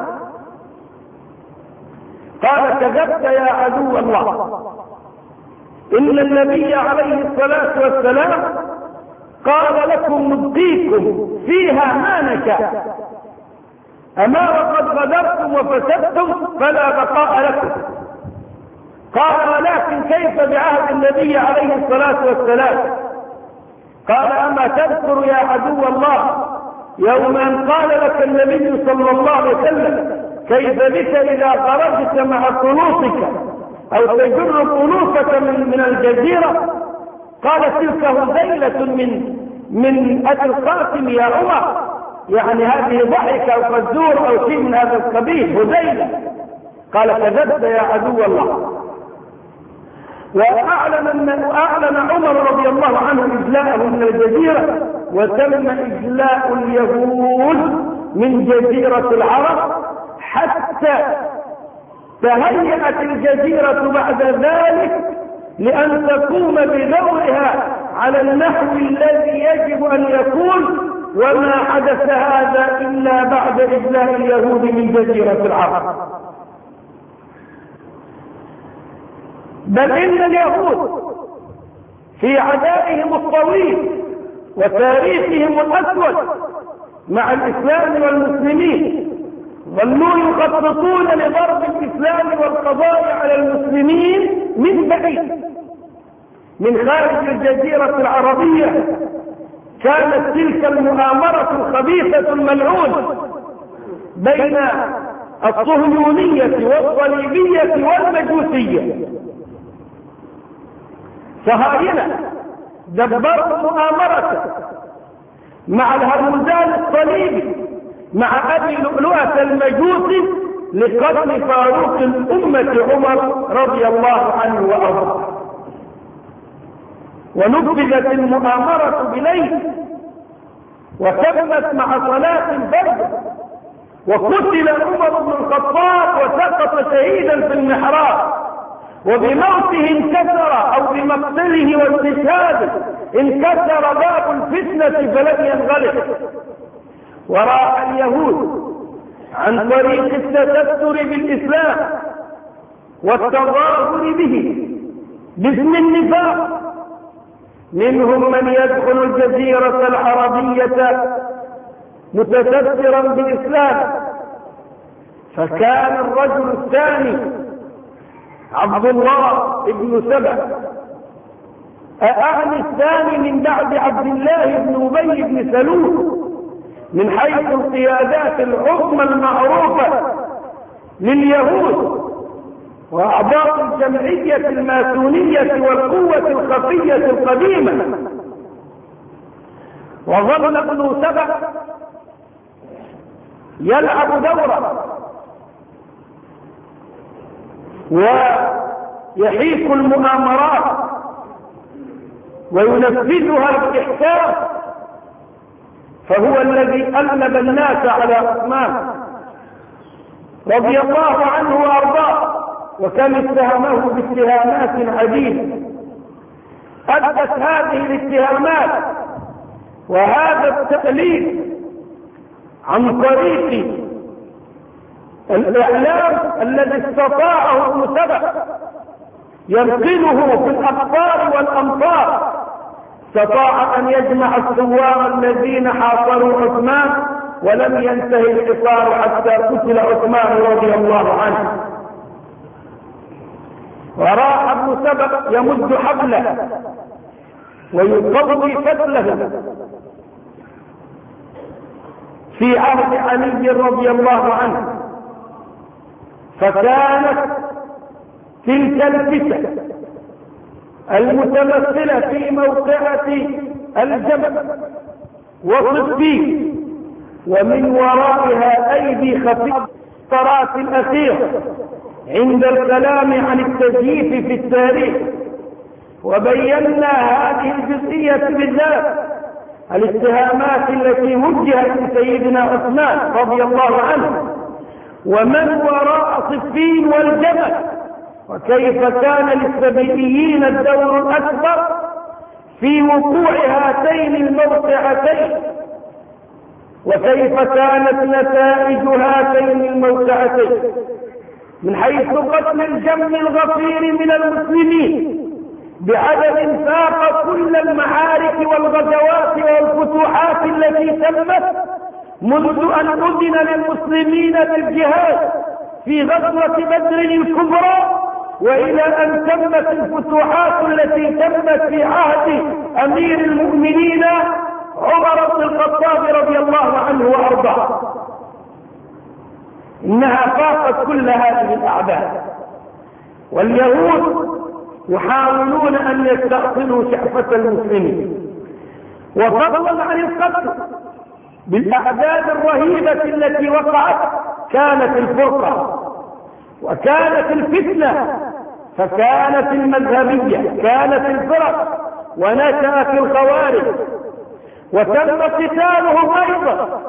قال: كذبت يا عدو الله، إن النبي عليه الصلاة والسلام قال لكم: نبقيكم فيها ما نشاء، أما وقد غدرتم وفسدتم فلا بقاء لكم. قال: ولكن كيف بعهد النبي عليه الصلاة والسلام؟ قال: أما تذكر يا عدو الله يوم أن قال لك النبي صلى الله عليه وسلم: كيف بك إذا خرجت مع قلوصك أو تجر قلوصك من الجزيرة؟ قال: تلك هذيلة من أبي القاسم يا عمر، يعني هذه ضحك أو فزور أو شيء من هذا القبيل، هذيلة. قال: كذبت يا عدو الله. وأعلن عمر رضي الله عنه إجلاءه من الجزيرة، وتم إجلاء اليهود من جزيرة العرب حتى تهيأت الجزيرة بعد ذلك لأن تقوم بدورها على النحو الذي يجب أن يكون، وما حدث هذا إلا بعد إجلاء اليهود من جزيرة العرب. بل إن اليهود في عدائهم الطويل وتاريخهم الأسود مع الإسلام والمسلمين، ظلوا يخططون لضرب الإسلام والقضاء على المسلمين من بعيد من خارج الجزيرة العربية. كانت تلك المؤامرة الخبيثة الملعونة بين الصهيونية والصليبية والمجوسية. صهاينة دبروا مؤامرة مع الهرمزان الصليبي مع أبي لؤلؤة المجوسي لقتل فاروق الأمة عمر رضي الله عنه وأرضاه. ونفذت المؤامرة بليل وتمت مع صلاة الفجر، وقتل عمر بن الخطاب وسقط شهيدا في المحراب، وبموته انكسر او بمقتله واستشهاده انكسر باب الفتنة فلم ينغلق. وراء اليهود عن طريق التستر بالإسلام والتظاهر به باسم النفاق منهم من يدخل الجزيرة العربية متسترا بالإسلام. فكان الرجل الثاني عبد الله بن سبأ، أعني الثاني من بعد عبد الله بن أبي بن سلول من حيث القيادات العظمى المعروفة لليهود وأعضاء الجمعية الماسونية والقوة الخفية القديمة. وظل ابن سبأ يلعب دورا ويحيك المؤامرات وينفذها بإحكام، فهو الذي ألب الناس على عثمان رضي الله عنه وأرضاه، وكم اتهمه باتهامات عديدة. أدت هذه الاتهامات وهذا التأليف عن طريق الإعلام الذي استطاعه ابن سبأ ينقله في الأقطار والأمطار. استطاع أن يجمع الثوار الذين حاصروا عثمان ولم ينتهي الحصار حتى قتل عثمان رضي الله عنه. وراح ابن سبأ يمد حبله ويقضي فتله في عهد علي رضي الله عنه. فكانت تلك الفتنة المتمثلة في موقعة الجبل وصفين ومن ورائها أيدي خفيفة الطرات الأخيرة عند الكلام عن التزييف في التاريخ، وبينا هذه الجزئية بالذات الاتهامات التي وجهت لسيدنا عثمان رضي الله عنه ومن وراء صفين والجبل، وكيف كان للسبيئيين الدور الأكبر في وقوع هاتين الموقعتين، وكيف كانت نتائج هاتين الموقعتين من حيث قتل الجم الغفير من المسلمين بعدد فاق كل المعارك والغزوات والفتوحات التي تمت منذ أن أذن للمسلمين بالجهاد في غزوة بدر الكبرى وإلى أن تمت الفتوحات التي تمت في عهد أمير المؤمنين عمر بن الخطاب رضي الله عنه وأرضاه. إنها فاقت كل هذه الأعداد، واليهود يحاولون أن يستأصلوا شعفة المسلمين. وفضلا عن القتل بالأعداد الرهيبة التي وقعت كانت الفرقة وكانت الفتنة، فكانت المذهبية كانت الفرق ونشأت الخوارج وتم قتالهم أيضا،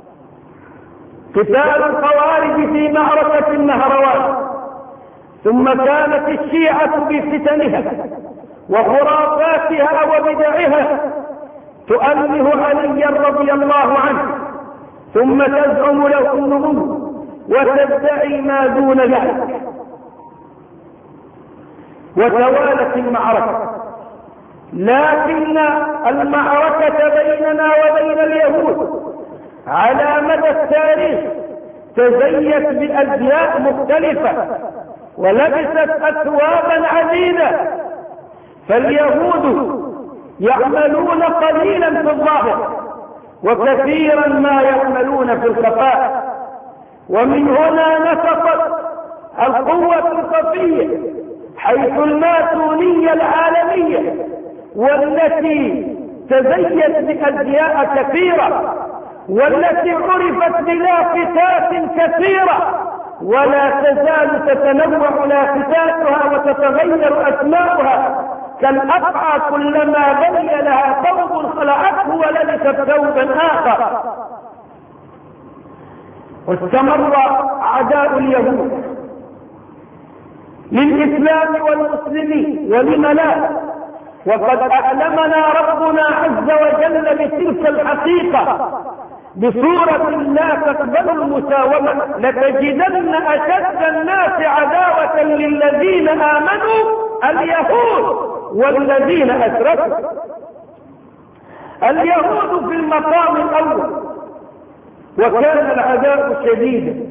قتال الخوارج في معركة النهروان. ثم كانت الشيعة بفتنها وخرافاتها وبدعها تؤله عليا رضي الله عنه، ثم تزعم له النبوة وتدعي ما دون ذلك. وتوالت المعركة، لكن المعركة بيننا وبين اليهود على مدى التاريخ تزيت بأزياء مختلفة ولبست أثوابا عديدة، فاليهود يعملون قليلا في الظاهر وكثيرا ما يعملون في الخفاء. ومن هنا نشطت القوة الخفية حيث الماسونية العالمية، والتي تزيت بأزياء كثيرة، والتي عرفت بلافتات كثيرة، ولا تزال تتنوع لافتاتها وتتغير أسماؤها كالأقعى، كلما بني لها ثوب خلعته ولبست ثوبا آخر. واستمر عداء اليهود للإسلام والمسلمين، ولم لا؟ وقد أعلمنا ربنا عز وجل بتلك الحقيقة بصورة لا تقبل المساومة: لتجدن أشد الناس عداوة للذين آمنوا اليهود والذين أشركوا. اليهود في المقام الأول، وكان العداء شديدا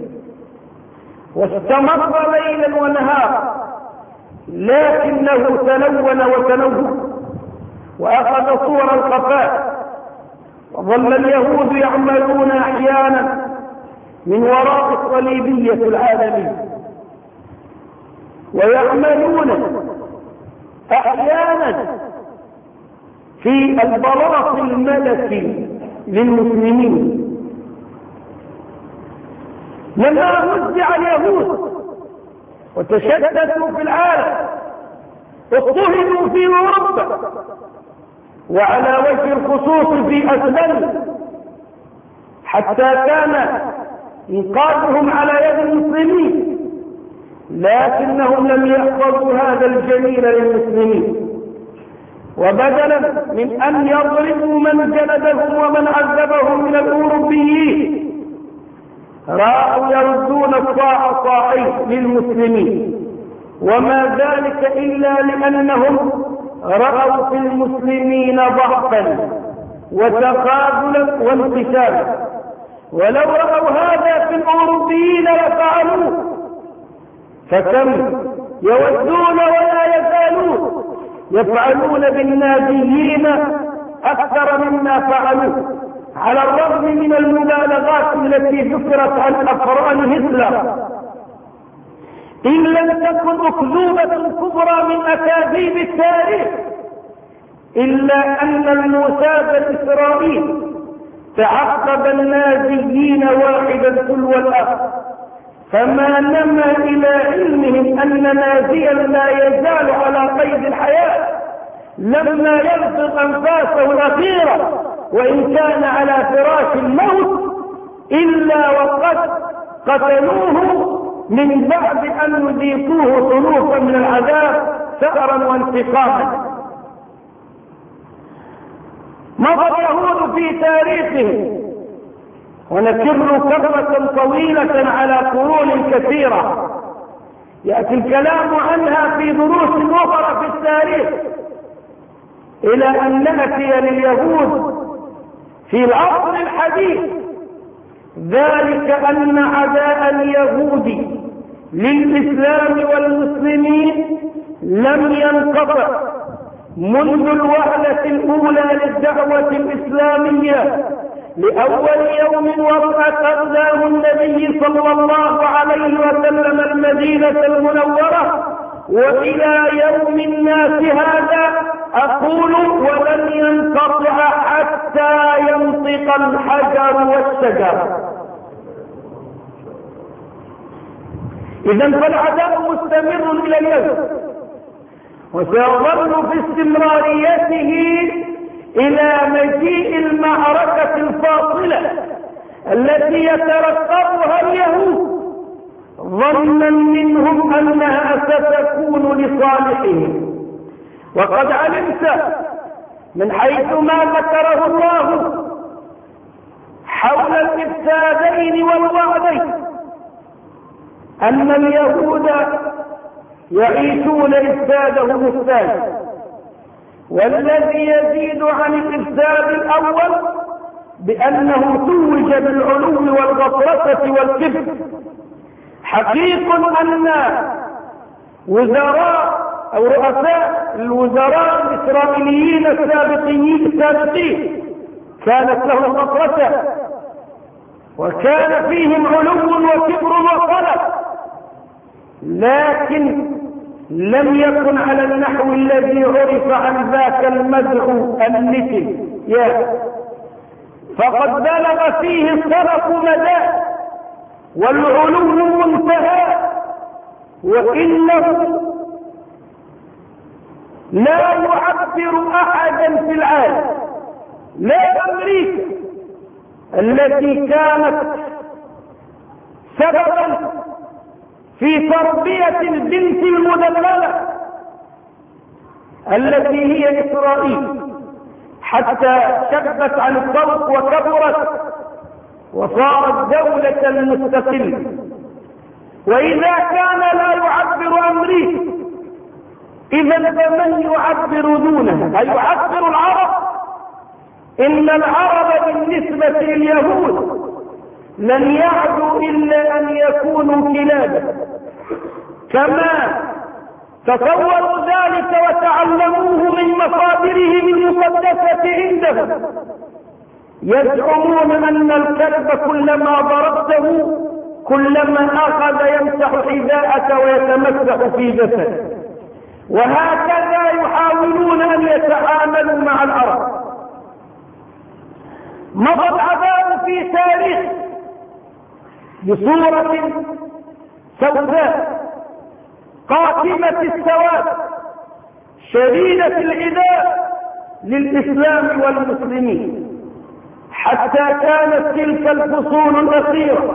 واستمر ليلا ونهارا، لكنه تلون وتنوع وأخذ صور الخفاء. وظل اليهود يعملون أحيانا من وراء الصليبية العالمية، ويعملون أحيانا في البلاط الملكي للمسلمين. لما وزع اليهود وتشتتوا في العالم اضطهدوا في أوروبا، وعلى وجه الخصوص في أسبانيا، حتى كان إنقاذهم على يد المسلمين، لكنهم لم يحفظوا هذا الجميل للمسلمين، وبدلا من أن يضربوا من جلدهم ومن عذبهم من الأوروبيين راحوا يردون الصاع صاعين للمسلمين، وما ذلك إلا لأنهم رأوا في المسلمين ضعفا وتقابلا وانقساما، ولو رأوا هذا في الأوروبيين لفعلوه، فكم يودون ولا يزالون يفعلون بالنازيين أكثر مما فعلوه، على الرغم من المبالغات التي ذكرت عن أفراد هتلر، إن لم تكن أكذوبة كبرى من أكاذيب التاريخ، إلا أن الموساد الإسرائيلي تعقب النازيين واحدا تلو الآخر، فما نما إلى علمهم أن نازيا لا يزال على قيد الحياة لما يلفظ أنفاسه الأخيرة وإن كان على فراش الموت، إلا وقد قتلوه من بعد أن يذيقوه طروفا من العذاب ثأرا وانتقاما. مضى اليهود في تاريخهم، ونكر كرة طويلة على قرون كثيرة يأتي الكلام عنها في دروس أخرى في التاريخ، إلى أن نأتي لليهود في العصر الحديث ذلك أن عداء اليهود للإسلام والمسلمين لم ينقطع منذ الوهلة الأولى للدعوة الإسلامية، لأول يوم وقته النبي صلى الله عليه وسلم المدينة المنورة، وإلى يوم الناس هذا أقول ولن ينقطع حتى ينطق الحجر والشجر. إذن فالعداء مستمر إلى اليوم، وسيظل في استمراريته إلى مجيء المعركة الفاصلة التي يترقبها اليهود ظنا منهم أنها ستكون لصالحهم. وقد علمت من حيث ما ذكره الله حول الإفسادين والوعدين أن اليهود يعيشون إفسادهم الثاني، والذي يزيد عن الإفساد الأول بأنه توج بالعلو والغطرسة والكبر. حقيق أن وزراء أو رؤساء الوزراء الإسرائيليين السابقين كانت لهم غطرسة وكان فيهم علو وكبر وطلب، لكن لم يكن على النحو الذي عرف عن ذاك المدعو النتن، فقد بلغ فيه الصرف مداه والعلو منتهى، وإنه لا يعبر أحدا في العالم، لا أمريكا التي كانت سببا في تربية البنت المدللة التي هي إسرائيل حتى شبت عن الطرق وكبرت وصارت دولة مستقلة. وإذا كان لا يعبر أمريكا إذا فمن يعبر دونه؟ أيعبر العرب؟ إن العرب بالنسبة لليهود لن يعدوا إلا أن يكونوا كلابا، كما تصوروا ذلك وتعلموه من مصادرهم المقدسة عندهم. يزعمون أن الكلب كلما ضربته كلما أخذ يمسح حذاءك ويتمسح في جسده، وهكذا يحاولون أن يتعاملوا مع العرب. مضى العذاب في تاريخ بصورة سوداء قاتمة السواد شديدة العداء للإسلام والمسلمين، حتى كانت تلك الفصول الأخيرة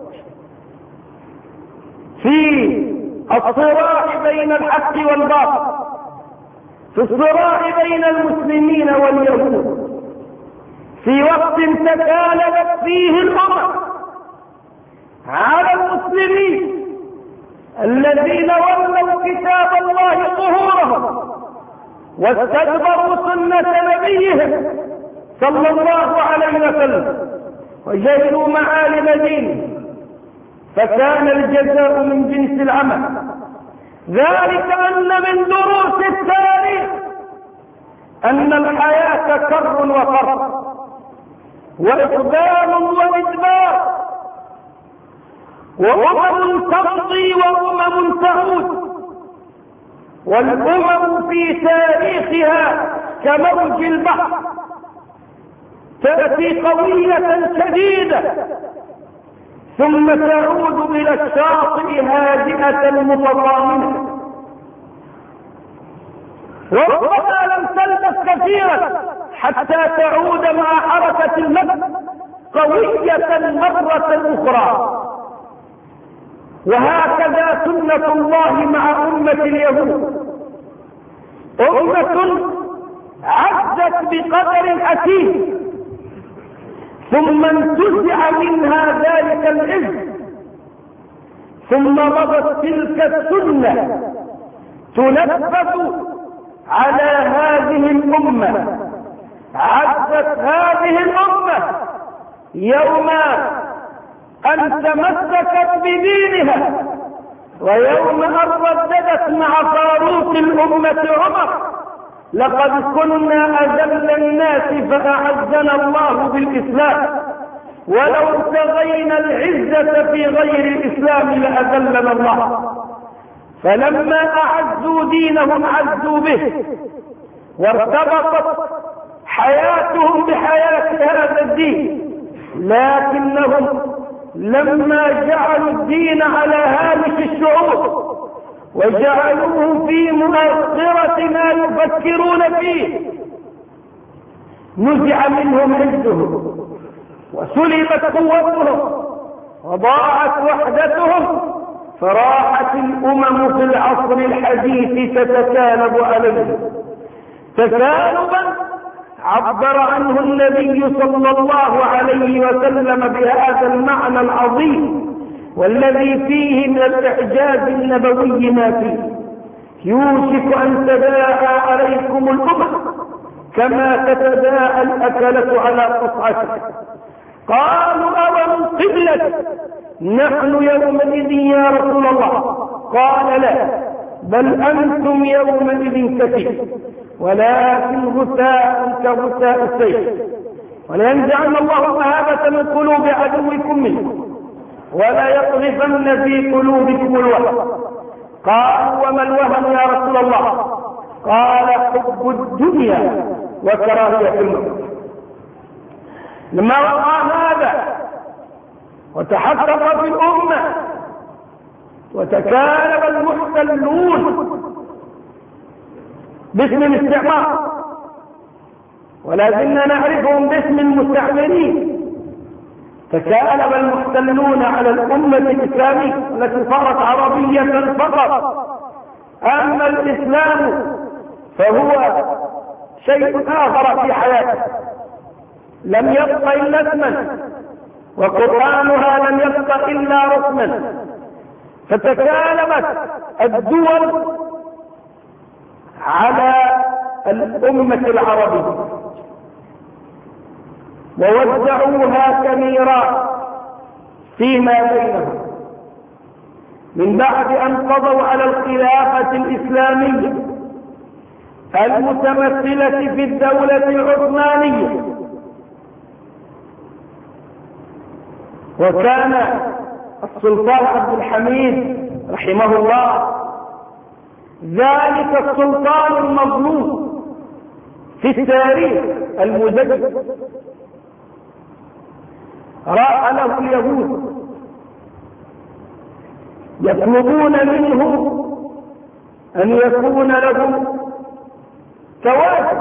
في الصراع بين الحق والباطل، في الصراع بين المسلمين واليهود، في وقت تكالبت فيه الأمم على المسلمين الذين ولوا كتاب الله ظهورهم واستكبروا سنة نبيهم صلى الله عليه وسلم وجهلوا معالم دينه، فكان الجزاء من جنس العمل. ذلك أن من دروس التاريخ أن الحياة كر وفر وإقبال وإدبار، وأمم تمضي وأمم تعود، والأمم في تاريخها كموج البحر تأتي قوية شديدة ثم تعود إلى الشاطئ هادئة متضامنة، وربما لم تلبث كثيرا حتى تعود مع حركة المد قوية مرة أخرى. وهكذا سنة الله مع أمة اليهود، أمة عزت بقدر حكيم ثم انتزع منها ذلك العز، ثم مضت تلك السنة تنفذ على هذه الأمة. عزت هذه الأمة يوم أن تمسكت بدينها، ويوم أن رددت مع فاروق الأمة عمر: لقد كنا أذل الناس فأعزنا الله بالإسلام، ولو ابتغينا العزة في غير الإسلام لأذلنا الله. فلما أعزوا دينهم عزوا به، وارتبطت حياتهم بحياة هذا الدين، لكنهم لما جعلوا الدين على هامش الشعوب وجعلوه في مؤخرة ما يفكرون فيه، نزع منهم عزهم وسلبت قوتهم وضاعت وحدتهم، فراحت الأمم في العصر الحديث تتكالب عليهم تكالبا عبر عنه النبي صلى الله عليه وسلم بهذا المعنى العظيم والذي فيه من الإعجاز النبوي ما فيه: يوشك أن تداعى عليكم الأمم كما تتداعى الأكلة على قطعته. قالوا أو من قبلة نحن يومئذ يا رسول الله؟ قال لا، بل أنتم يومئذ كثير ولكن غثاء كغثاء السيل، ولينزعن الله مهابة من قلوب عدوكم منه ولا يقذفن في قلوبكم الوهن. قالوا وما الوهن يا رسول الله؟ قال حب الدنيا وكراهية الموت. لما رأى هذا وتحقق في الأمة وتكالب المحتلون باسم الاستعمار، ولا زلنا نعرفهم باسم المستعمرين، تكالب المحتلون على الأمة الإسلامية التي صارت عربية فقط. أما الإسلام فهو شيء آخر في حياته، لم يبق إلا اسما، وقرآنها لم يبق إلا رسما. فتكالبت الدول على الأمة العربية ووزعوها كميراث فيما بينهم من بعد أن قضوا على الخلافة الإسلامية المتمثلة في الدولة العثمانية. وكان السلطان عبد الحميد رحمه الله ذلك السلطان المظلوم في التاريخ المجدد، راى له اليهود يطلبون منه أن يكون لهم تواجد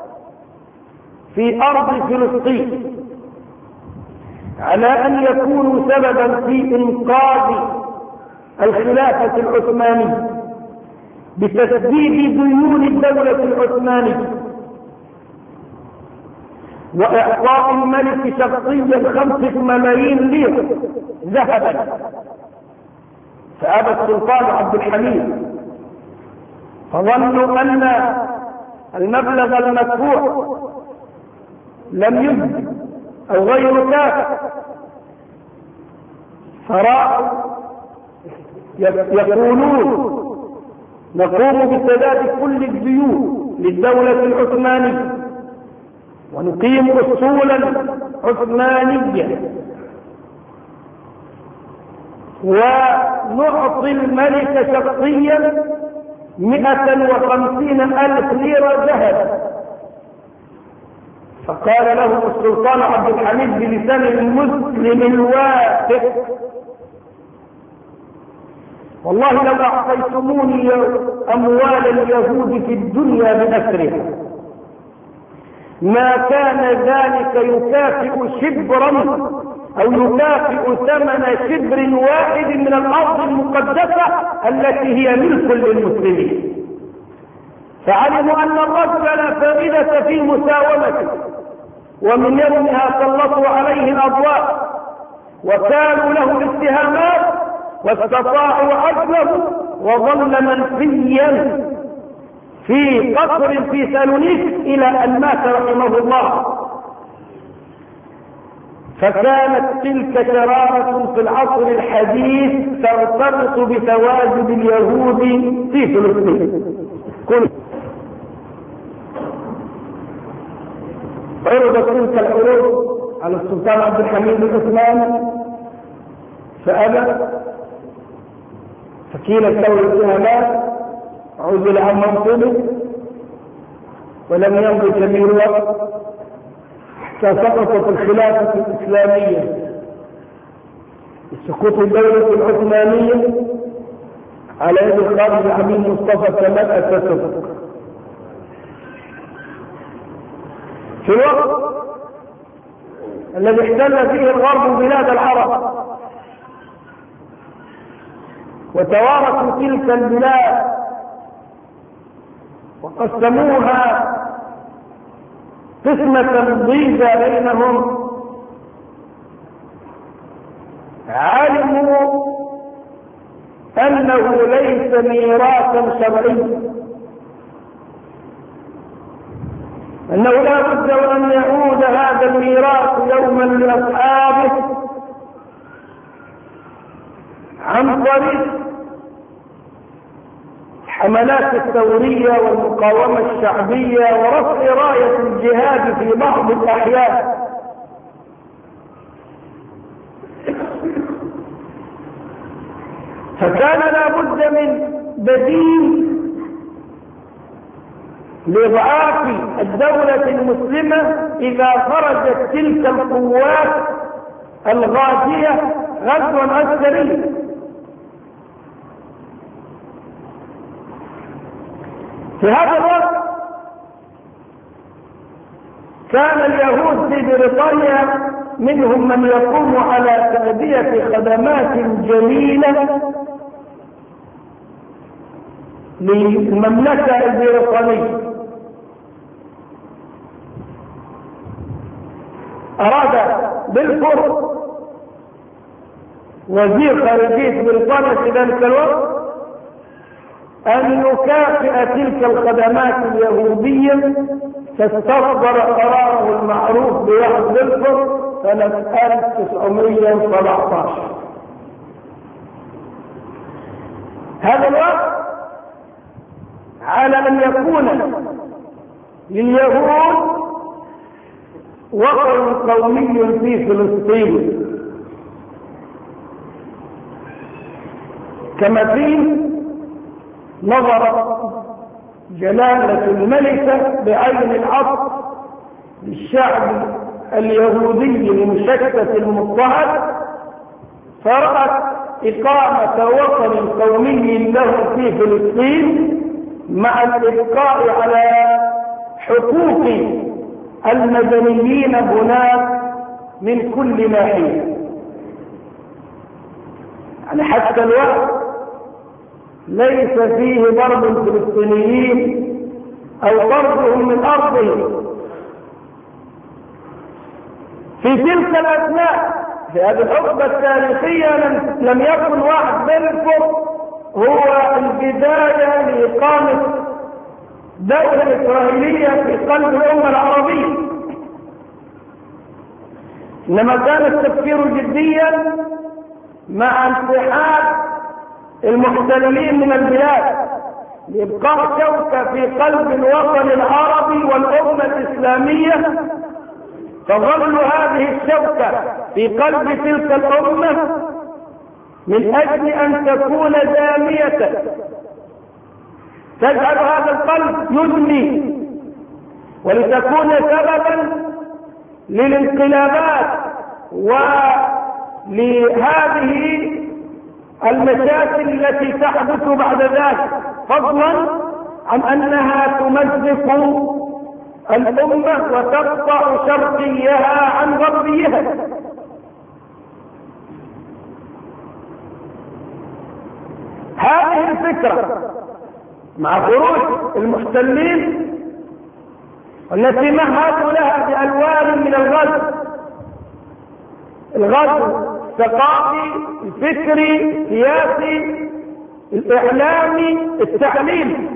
في أرض فلسطين على أن يكونوا سببا في إنقاذ الخلافة العثمانية بتسديد ديون الدولة العثمانية وإعطاء الملك شخصيا 5 ملايين ليرة ذهبا. فأبى السلطان عبد الحميد، فظنوا أن المبلغ المدفوع لم يجد أو غير كافٍ، فرأوا يقولون نقوم بسداد كل الديون للدولة العثمانية ونقيم أصولا عثمانية ونعطي الملك شخصيا 150,000 ليرة ذهب. فقال له السلطان عبد الحميد بلسان المسلم الواثق والله لو أعطيتموني أموال اليهود في الدنيا بأسرها ما كان ذلك يكافئ شبرا أو يكافئ ثمن شبر واحد من الأرض المقدسة التي هي ملك للمسلمين. فعلموا أن الرجل لا فائدة في مساومته، ومن يومها سلطوا عليه الأضواء وكانوا له اتهامات واستطاعوا عزله، وظل منفيا في قصر في سالونيك إلى أن مات رحمه الله. فكانت تلك شرارة في العصر الحديث ترتبط بتواجد اليهود في فلسطين. عرضت تلك العروض على السلطان عبد الحميد العثماني فأبى، فكيلت له الاتهامات، عزل عن منصبه ولم يمضي كبير وقت حتى سقطت الخلافة الإسلامية بسقوط الدولة العثمانية على يد الخالد الأمين مصطفى كمال أتاتورك. في الوقت الذي احتل فيه الغرب بلاد العرب وتوارثوا تلك البلاد وقسموها قسمة ضيزة بينهم، علموا أنه ليس ميراثا شرعيا، أنه لا بد وأن يعود هذا الميراث يوما لأصحابه عن طريق الحملات الثورية والمقاومة الشعبية ورفع راية الجهاد في بعض الأحيان. فكان لا بد من بديل لإضعاف الدولة المسلمة إذا خرجت تلك القوات الغازية غزوا عسكريا. في هذا الوقت كان اليهود في بريطانيا منهم من يقوم على تأدية خدمات جميلة للمملكة البريطانية. أراد بلفور وزير خارجية بريطانيا في ذلك الوقت أن يكافئ تلك الخدمات اليهودية، فاستصدر قراره المعروف بوحد بلفور سنة 1917. هذا الوقت على أن يكون لليهود وطن قومي في فلسطين، كما في نظر جلالة الملكة بعين العطف للشعب اليهودي المشتت المضطهد، فرأت إقامة وطن قومي له في فلسطين مع الإبقاء على حقوق المدنيين هناك من كل ناحية. يعني حتى الوقت ليس فيه ضرب الفلسطينيين أو طردهم من أرضهم. في تلك الأثناء في هذه الحقبة التاريخية لم يكن واحد بلفور هو البداية لإقامة دولة إسرائيلية في قلب الأمة العربية، إنما كان التفكير جديا مع انسحاب المحتلين من البلاد لإبقاء شوكة في قلب الوطن العربي والأمة الإسلامية. فظل هذه الشوكة في قلب تلك الأمة من أجل أن تكون دامية تجعل هذا القلب يدمي، ولتكون سببا للانقلابات ولهذه المشاكل التي تحدث بعد ذلك، فضلا عن أنها تمزق الأمة وتقطع شرقيها عن غربيها. هذه الفكرة مع خروج المحتلين التي مهدوا لها بألوان من الغزو الثقافي، الفكري، السياسي، الإعلامي، التعليمي،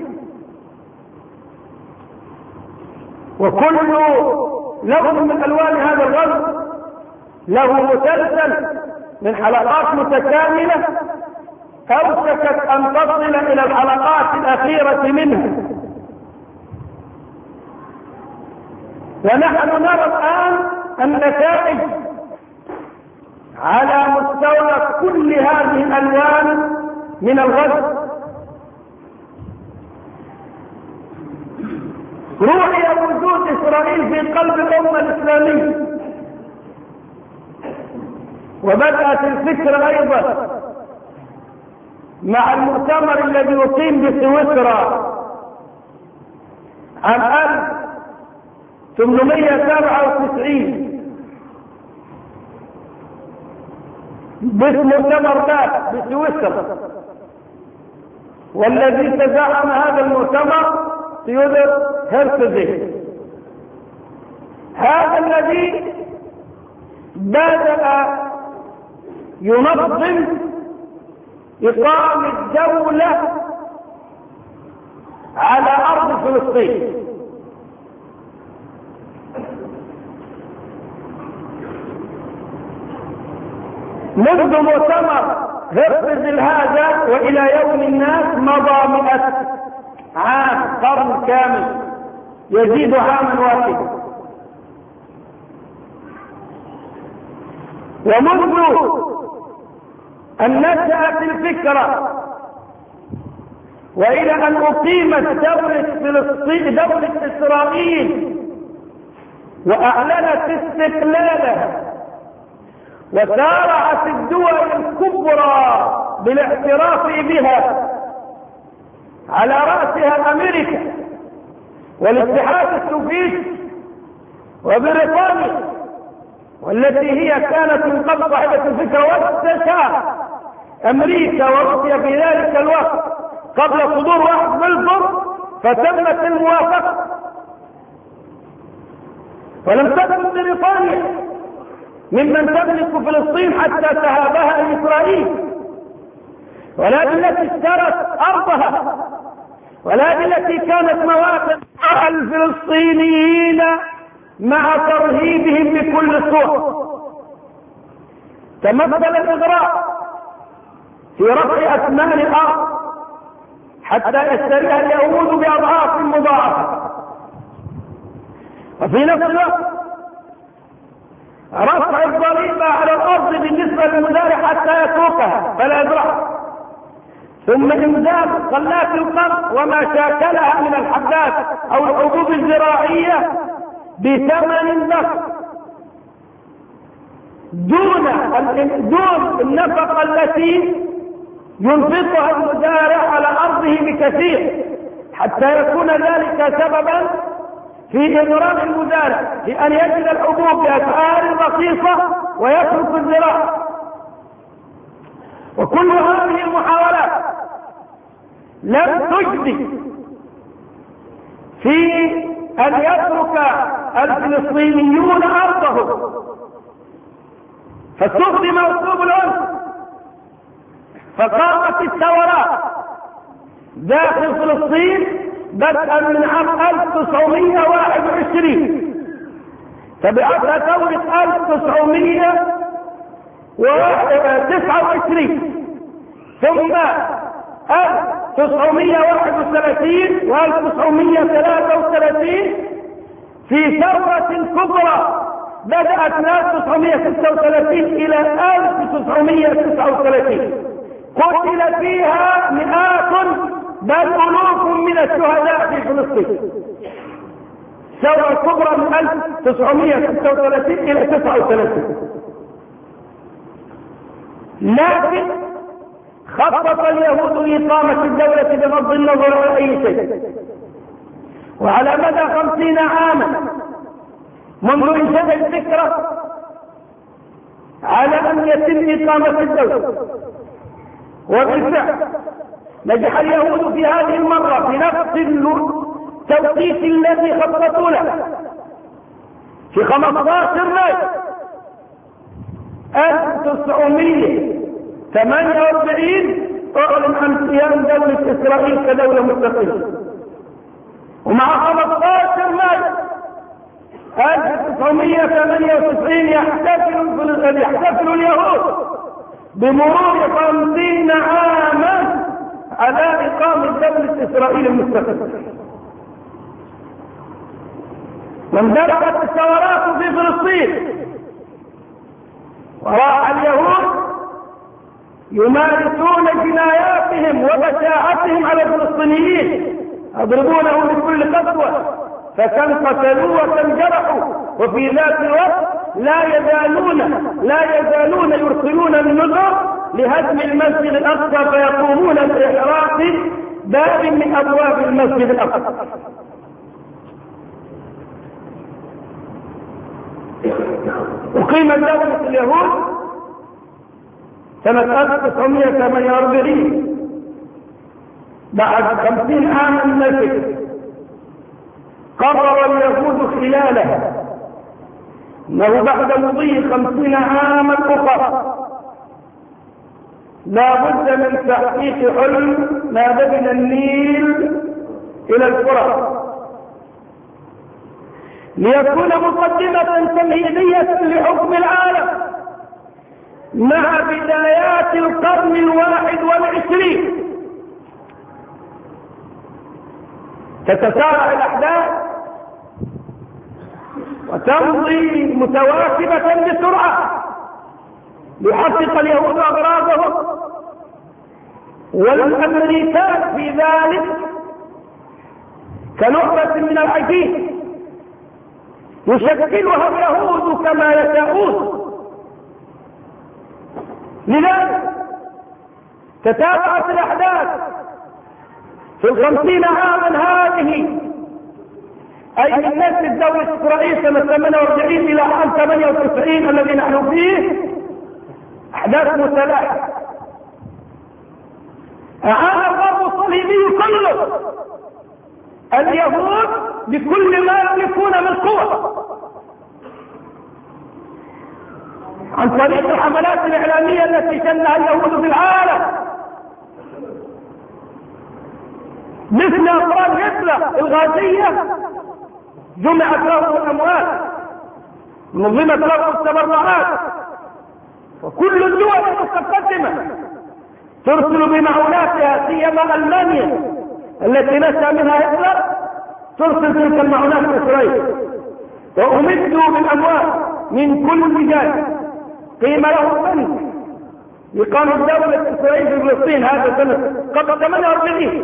وكل لون من ألوان هذا الغزو له مسلسل من حلقات متكاملة أوشكت أن تصل إلى الحلقات الأخيرة منها. ونحن نرى الآن النتائج على مستوى كل هذه الألوان من الغزو. رؤي وجود إسرائيل في قلب الأمة الإسلامية، وبدأت الفكرة أيضا مع المؤتمر الذي يقيم بسويسرا عام 1897 باسم مؤتمر ذات بسويسرا، والذي تزعم هذا المؤتمر تيودر هرتزل. هذا الذي بدأ ينظم إقامة دولة على أرض فلسطين. منذ مؤتمر هرتزل هذا وإلى يوم الناس مضى 100 عام، قرن كامل يزيد عاما واحدا. ومنذ أن نشأت الفكرة وإلى أن أقيمت دولة فلسطين، دولة إسرائيل، وأعلنت استقلالها وسارعت الدول الكبرى بالاعتراف بها، على رأسها أمريكا والاتحاد السوفيتي وبريطانيا، والتي هي كانت من قبل صاحبة الفكرة، واستشارت أمريكا وروسيا في ذلك الوقت قبل صدور واحد بلفور، فتمت الموافقة. ولم تكن بريطانيا ممن تملك فلسطين حتى تهابها إسرائيل، ولكن التي اشترت أرضها، ولكن التي كانت مواقف الفلسطينيين مع ترهيبهم بكل صورة. تمثل الإغراء في رفع أثمان الأرض حتى يشتريها اليهود بأضعاف مضاعفة، وفي نفس الوقت رفع الضريبة على الأرض بالنسبة للمزارع حتى يتركها فلا يزرعها، ثم إنزال غلات القمح وما شاكلها من الحبات أو الحبوب الزراعية بثمن ضخم دون النفقة التي ينفقها المزارع على أرضه بكثير، حتى يكون ذلك سببا في إغراء المزارع لأن يجد الحبوب بأسعار رخيصة ويترك الزراعة. وكل هذه المحاولات لم تجدي في أن يترك الفلسطينيون أرضهم، فاستخدم أسلوب العنف، فقامت الثورات داخل فلسطين بدءا من عام 1921، تبعتها ثورة 1929، ثم 1931 و1933 في ثورة كبرى بدأت من 1936 إلى 1939 قتل فيها مئات بل ألوف من الشهداء في فلسطين. الثورة الكبرى من 1936 إلى 39. لكن خطط اليهود لإقامة الدولة بغض النظر عن أي شيء، وعلى مدى 50 عاما منذ إنشاء الفكرة على أن يتم إقامة الدولة. وبالفعل نجح اليهود في هذه المرة في نفس التوقيت الذي خططوا له. في 15 مايو 1948 أعلن عن قيام دولة إسرائيل كدولة مستقلة، ومع 15 مايو 1998 يحتفل اليهود بمرور 50 عاما على إقامة دولة إسرائيل المستقلة. واندلعت الثورات في فلسطين، وراح اليهود يمارسون جناياتهم وبشاعتهم على الفلسطينيين، يضربونهم بكل قسوة، فكم قتلوا وكم جرحوا، وفي ذات الوقت لا يزالون يرسلون النذر لهدم المسجد الأقصى، فيقومون بإحراق باب من أبواب المسجد الأقصى. أقيمت دولة اليهود سنة 1948 بعد 50 عاما من الفكر. قرر اليهود خلالها أنه بعد مضي 50 عاما أخرى لا بد من تحقيق حلم ما بين النيل إلى الفرات، ليكون مقدمة تمهيدية لحكم العالم مع بدايات القرن 21 تتسارع الأحداث وتمضي متواكبة بسرعة ليحقق اليهود أغراضهم، والأمريكان في ذلك كلعبة من العجين يشكلها اليهود كما يشاءون. لذلك تتابعت الأحداث في 50 عاما هذه، أي من نسل دولة إسرائيل سنة 48 إلى عام 98 الذي نحن فيه، أحداث متلاحقة. أعان الغرب الصليبي كله اليهود بكل ما يملكون من قوة عن طريق الحملات الإعلامية التي شنها اليهود في العالم، مثل أفراد هتلر الغازية جمعت لهم الأموال، منظمة لهم التبرعات، وكل الدول المتقدمة ترسل بمعوناتها، سيما ألمانيا التي نشأ منها هتلر ترسل تلك المعونات لإسرائيل، وأمدوا بالأموال من كل جانب. قيم له بنك لإقامة دولة إسرائيل في فلسطين هذا سنة قبل 48،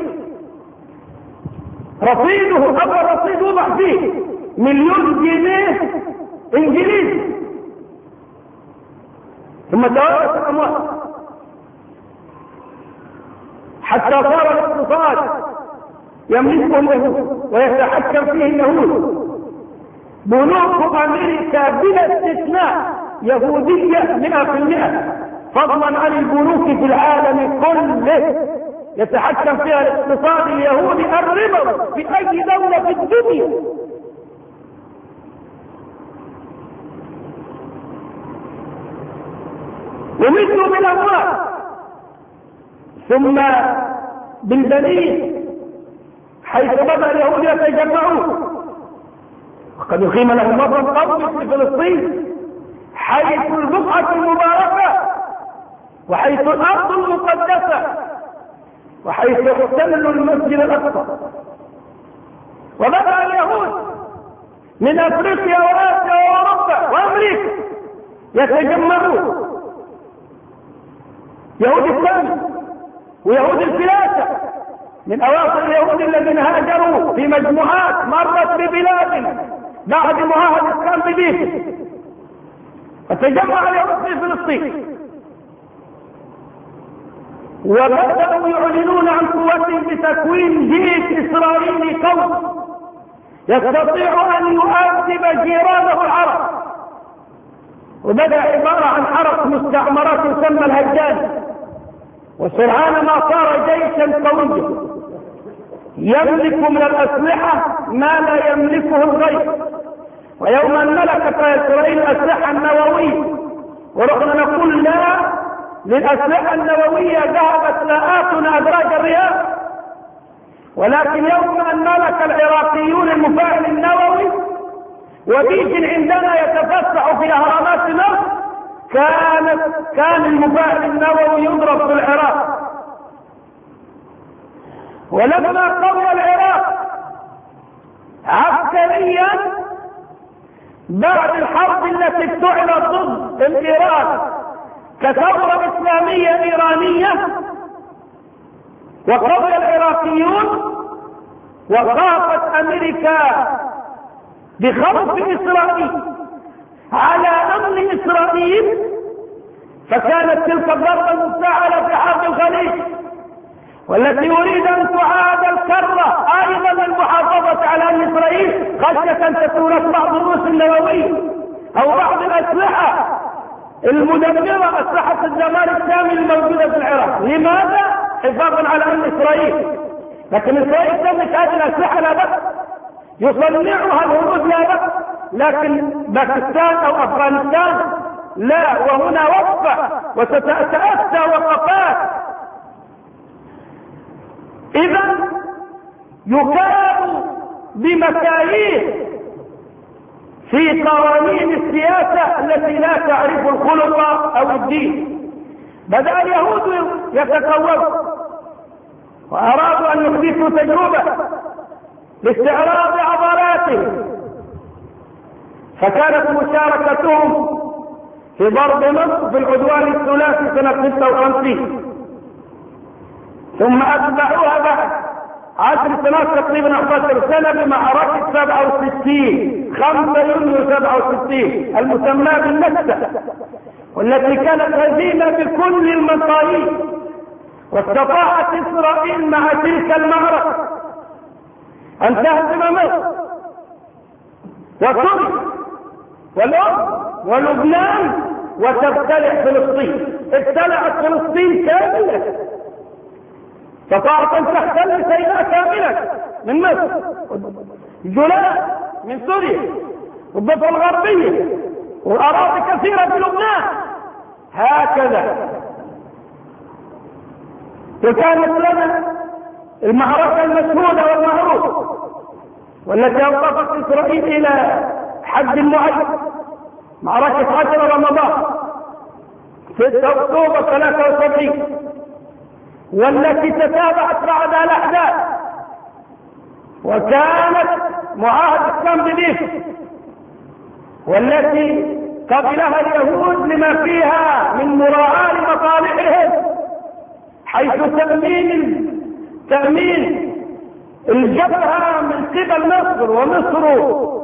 رصيده أول رصيد وضع فيه 1,000,000 جنيه إنجليزي، ثم توارث الأموال حتى صار الاقتصاد يملكه اليهود ويتحكم فيه اليهود. بنوك أمريكا بلا استثناء يهودية 100%، فضلا عن البنوك في العالم كله يتحكم فيها الاقتصاد اليهودي الربوي في أي دولة في الدنيا. ومثلوا بالأموال ثم بالبنين، حيث بدأ اليهود يتجمعون، وقد يقيم لهم وطن قومي في فلسطين حيث البقعة المباركة وحيث الأرض المقدسة وحيث يحتل المسجد الأقصى. وبدأ اليهود من أفريقيا وآسيا وأوروبا وأمريكا يتجمعون، يهود الثاني ويهود الفلاسة، من أواخر اليهود الذين هاجروا في مجموعات مرت ببلاد بعد معاهدة كامب ديفيد، فتجمع اليهود في فلسطين وبدأوا يعلنون عن قوتهم بتكوين جيش إسرائيلي قوي يستطيع أن يؤدب جيرانه العرب. وبدأ عبارة عن حرس مستعمرات يسمى الهجان، وسرعان ما صار جيشا قويا يملك من الأسلحة ما لا يملكه الغير. ويوم أن ملكت إسرائيل الأسلحة النووية ورحنا نقول لا للأسلحة النووية ذهبت لاءاتنا أدراج الرياض، ولكن يوم أن ملك العراقيون المفاعل النووي وبيج عندنا يتفسح في أهرامات مصر، كان المفاعل النووي يضرب في العراق. ولما قوى العراق عسكريا بعد الحرب التي اشتعلت ضد الإيران كثورة إسلامية إيرانية، وقوى العراقيون وخافت أمريكا بخوف إسرائيل على أمن إسرائيل، فكانت تلك الضربة المفتعلة في حرب الخليج والتي يريد أن تعاد الكرة أيضا المحافظة على أمن إسرائيل خشية أن تكون بعض الرؤوس النووية أو بعض الأسلحة المدمرة، أسلحة الزمان الشامي الموجودة في العراق. لماذا؟ حفاظا على أمن إسرائيل. لكن إسرائيل تملك هذه الأسلحة لا بأس، يصنعها الهنود لا بأس، لكن باكستان أو أفغانستان لا، وهنا وقفة وستتأتى وقفات. إذا يكاد بمكاييل في قوانين السياسة التي لا تعرف الخلق أو الدين. بدأ اليهود يتقووا وأرادوا أن يحدثوا تجربة لاستعراض عضلاتهم، فكانت مشاركتهم في ضرب مصر في العدوان الثلاثي سنة 56، ثم أتبعوها بعد 10 سنوات تقريبا 11 سنة بمعركة 67 5 يونيو 67 المسماة بالنكسة، والتي كانت هزيمة بكل المصايب. واستطاعت إسرائيل مع تلك المعركة أن تهزم مصر وسوريا والأردن ولبنان وتبتلع فلسطين. ابتلعت فلسطين كاملة، استطاعت أن تحتل سيناء كاملة من مصر، جولان من سوريا والضفة الغربية والأراضي كثيرة في لبنان. هكذا وكانت لنا المعركة المشهودة والمعروفة والتي أوقفت إسرائيل إلى حد معين، معركة 10 رمضان 6 أكتوبر 73، والتي تتابعت بعدها الأحداث، وكانت معاهدة كامب ديفيد والتي قبلها اليهود لما فيها من مراعاة لمصالحهم، حيث تأمين الجبهة من قبل مصر، ومصر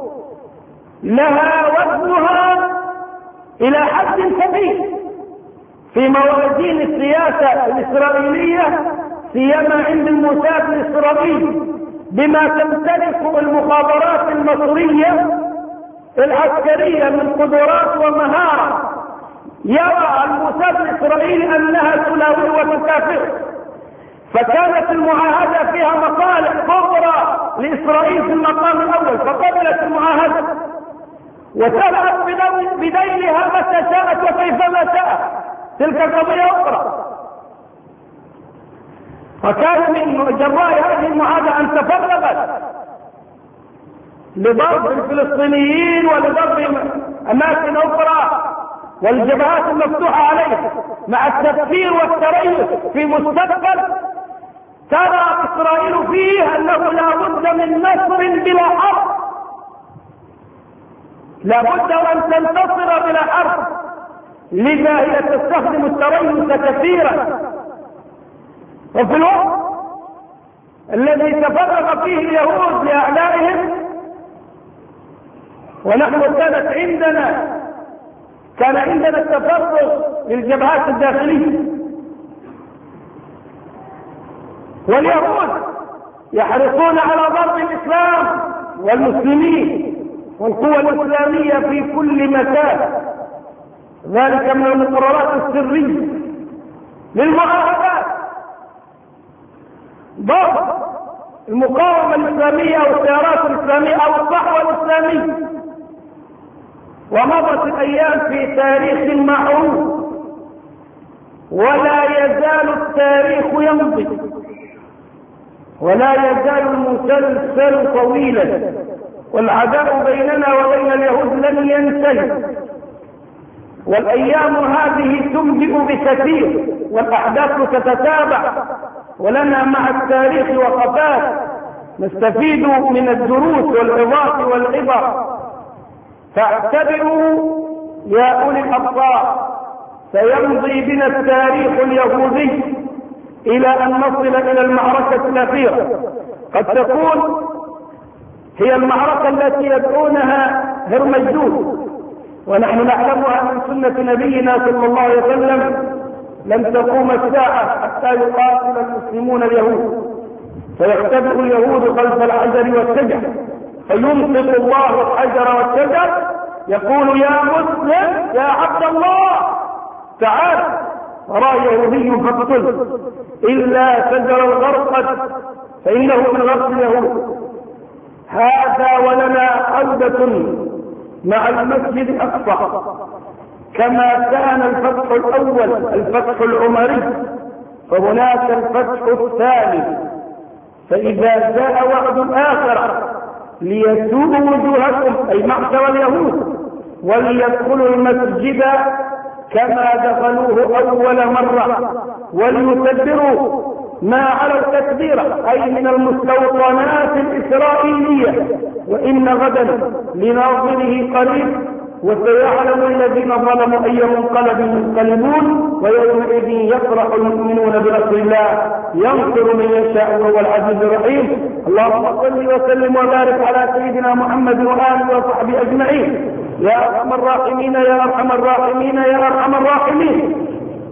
لها وزنها إلى حد كبير في موازين السياسة الإسرائيلية، سيما عند الموساد الإسرائيلي بما تمتلك المخابرات المصرية العسكرية من قدرات ومهارة. يرى الموساد الإسرائيلي أنها تناول وتكافئ، فكانت المعاهدة فيها مصالح كبرى لإسرائيل في المقام الأول، فقبلت المعاهدة وسلعت بدينها متى شاءت وكيفما شاءت. تلك قضية أخرى. فكان من جراء هذه المعاهدة أن تفرغت لضرب الفلسطينيين ولضرب أماكن أخرى والجبهات المفتوحة عليها، مع التفكير والتريث في مستقبل ترى إسرائيل فيه أنه لا بد من نصر بلا حرب، لا بد أن تنتصر بلا حرب. لذا هي تستخدم التريث كثيرا. وفي الوقت الذي تفرغ فيه اليهود لأعدائهم ونحن كان عندنا التفرغ للجبهات الداخلية، واليهود يحرصون على ضرب الإسلام والمسلمين والقوى الإسلامية في كل مكان. ذلك من المقررات السرية للمعاهدات، ضرب المقاومة الإسلامية أو التيارات الإسلامية أو الصحوة الإسلامية. ومضت الأيام في تاريخ معروف، ولا يزال التاريخ يمضي، ولا يزال المسلسل طويلا، والعداء بيننا وبين اليهود لن ينتهي. والأيام هذه تنبئ بكثير، والأحداث تتتابع، ولنا مع التاريخ وقفات نستفيد من الدروس والعظات والعبر. فاعتبروا يا أولي الأبصار، سيمضي بنا التاريخ اليهودي إلى أن نصل إلى المعركة الأخيرة، قد تكون هي المعركة التي يدعونها هرمجدون، ونحن نعلمها من سنة نبينا صلى الله عليه وسلم: لن تقوم الساعة حتى يقاتل المسلمون اليهود، فيختبئ اليهود خلف الحجر والشجر، فيمسك الله الحجر والشجر يقول: يا مسلم يا عبد الله تعال. فرأى يهودي فاقتل إلا شجر الغرقد فإنه من غرق اليهود. هذا ولنا عودة مع المسجد الأقصى، كما كان الفتح الأول الفتح العمري، فهناك الفتح الثاني. فإذا جاء وعد الآخرة ليسوءوا وجوهكم أي معشر اليهود، وليدخلوا المسجد كما دخلوه أول مرة، وليتبروا ما على التكبيرة أي من المستوطنات الإسرائيلية، وإن غدا لناظره قريب، وسيعلم الذين ظلموا أي منقلب ينقلبون، ويومئذ يفرح المؤمنون بنصر الله ينصر من يشاء وهو العزيز الرحيم. اللهم صل وسلم وبارك على سيدنا محمد وآله وصحبه أجمعين يا أرحم الراحمين يا أرحم الراحمين يا أرحم الراحمين.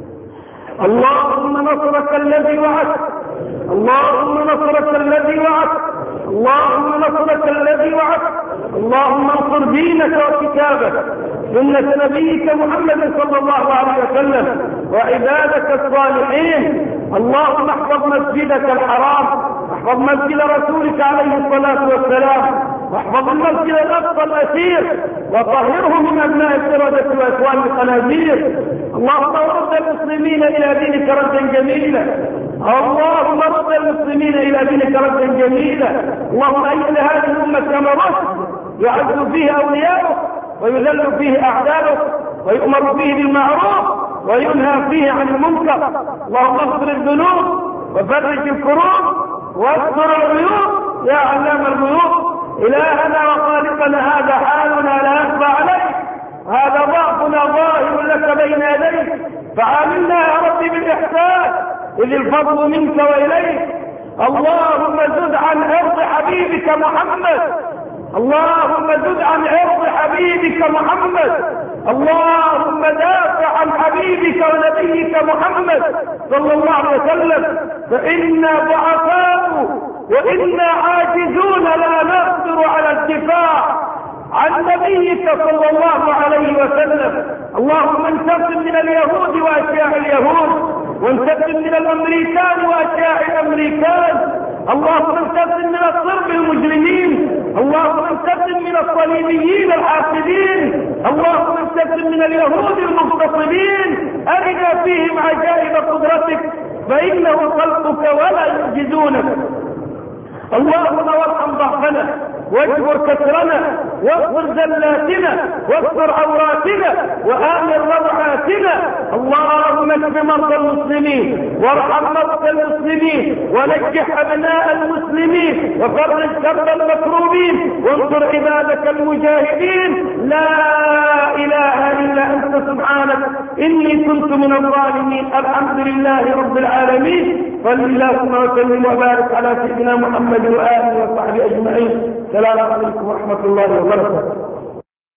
اللهم نصرك الذي وعدت، اللهم نصرك الذي وعدت، اللهم نصرك الذي وعدت، اللهم انصر دينك وكتابك سنة نبيك محمد صلى الله عليه وسلم وعبادك الصالحين. اللهم احفظ مسجدك الحرام، احفظ مسجد رسولك عليه الصلاة والسلام، واحفظ المسجد الأقصى الأثير، وطهره من أبناء السردة وإخوان الخنازير. اللهم رد المسلمين إلى دينك ردا جميلا، اللهم رد المسلمين إلى دينك ردا جميلا. اللهم أيد هذه الأمة كما رشد يعز فيه أولياؤك ويذل فيه أعداؤك ويؤمر فيه بالمعروف وينهى فيه عن المنكر. اللهم اغفر الذنوب وفرج الكروب واستر العيوب يا علام الغيوب. إلهنا وخالقنا هذا حالنا لا يخفى عليك، هذا ضعفنا ظاهر لك بين يديك، فعاملنا يا رب بالإحسان إذ الفضل منك وإليك. اللهم زد عن عرض حبيبك محمد، اللهم زد عن عرض حبيبك محمد، اللهم دافع عن حبيبك ونبيك محمد صلى الله عليه وسلم، فإنا ضعفاء وإنا عاجزون لا نقدر على الدفاع عن نبيك صلى الله عليه وسلم. اللهم انتقم من اليهود وأشياء اليهود، وانتقم من الأمريكان وأشياء الأمريكان، اللهم انتقم من الصرب المجرمين، اللهم انتقم من الصليبيين الحاسدين، اللهم انتقم من اليهود المغتصبين، أرنا فيهم عجائب قدرتك فإنه خلقك ولا يعجزونك. اللهم وارحم ضعفنا واجبر كسرنا واغفر زلاتنا واستر عوراتنا وآمن روعاتنا. اللهم اشف مرضى المسلمين وارحم موتى المسلمين ونجح أبناء المسلمين وفرج كرب المكروبين وانصر عبادك المجاهدين. لا إله إلا أنت سبحانك إني كنت من الظالمين. الحمد لله رب العالمين. صل اللهم وسلم وبارك على سيدنا محمد وآله وصحبه أجمعين. السلام عليكم ورحمة الله وبركاته.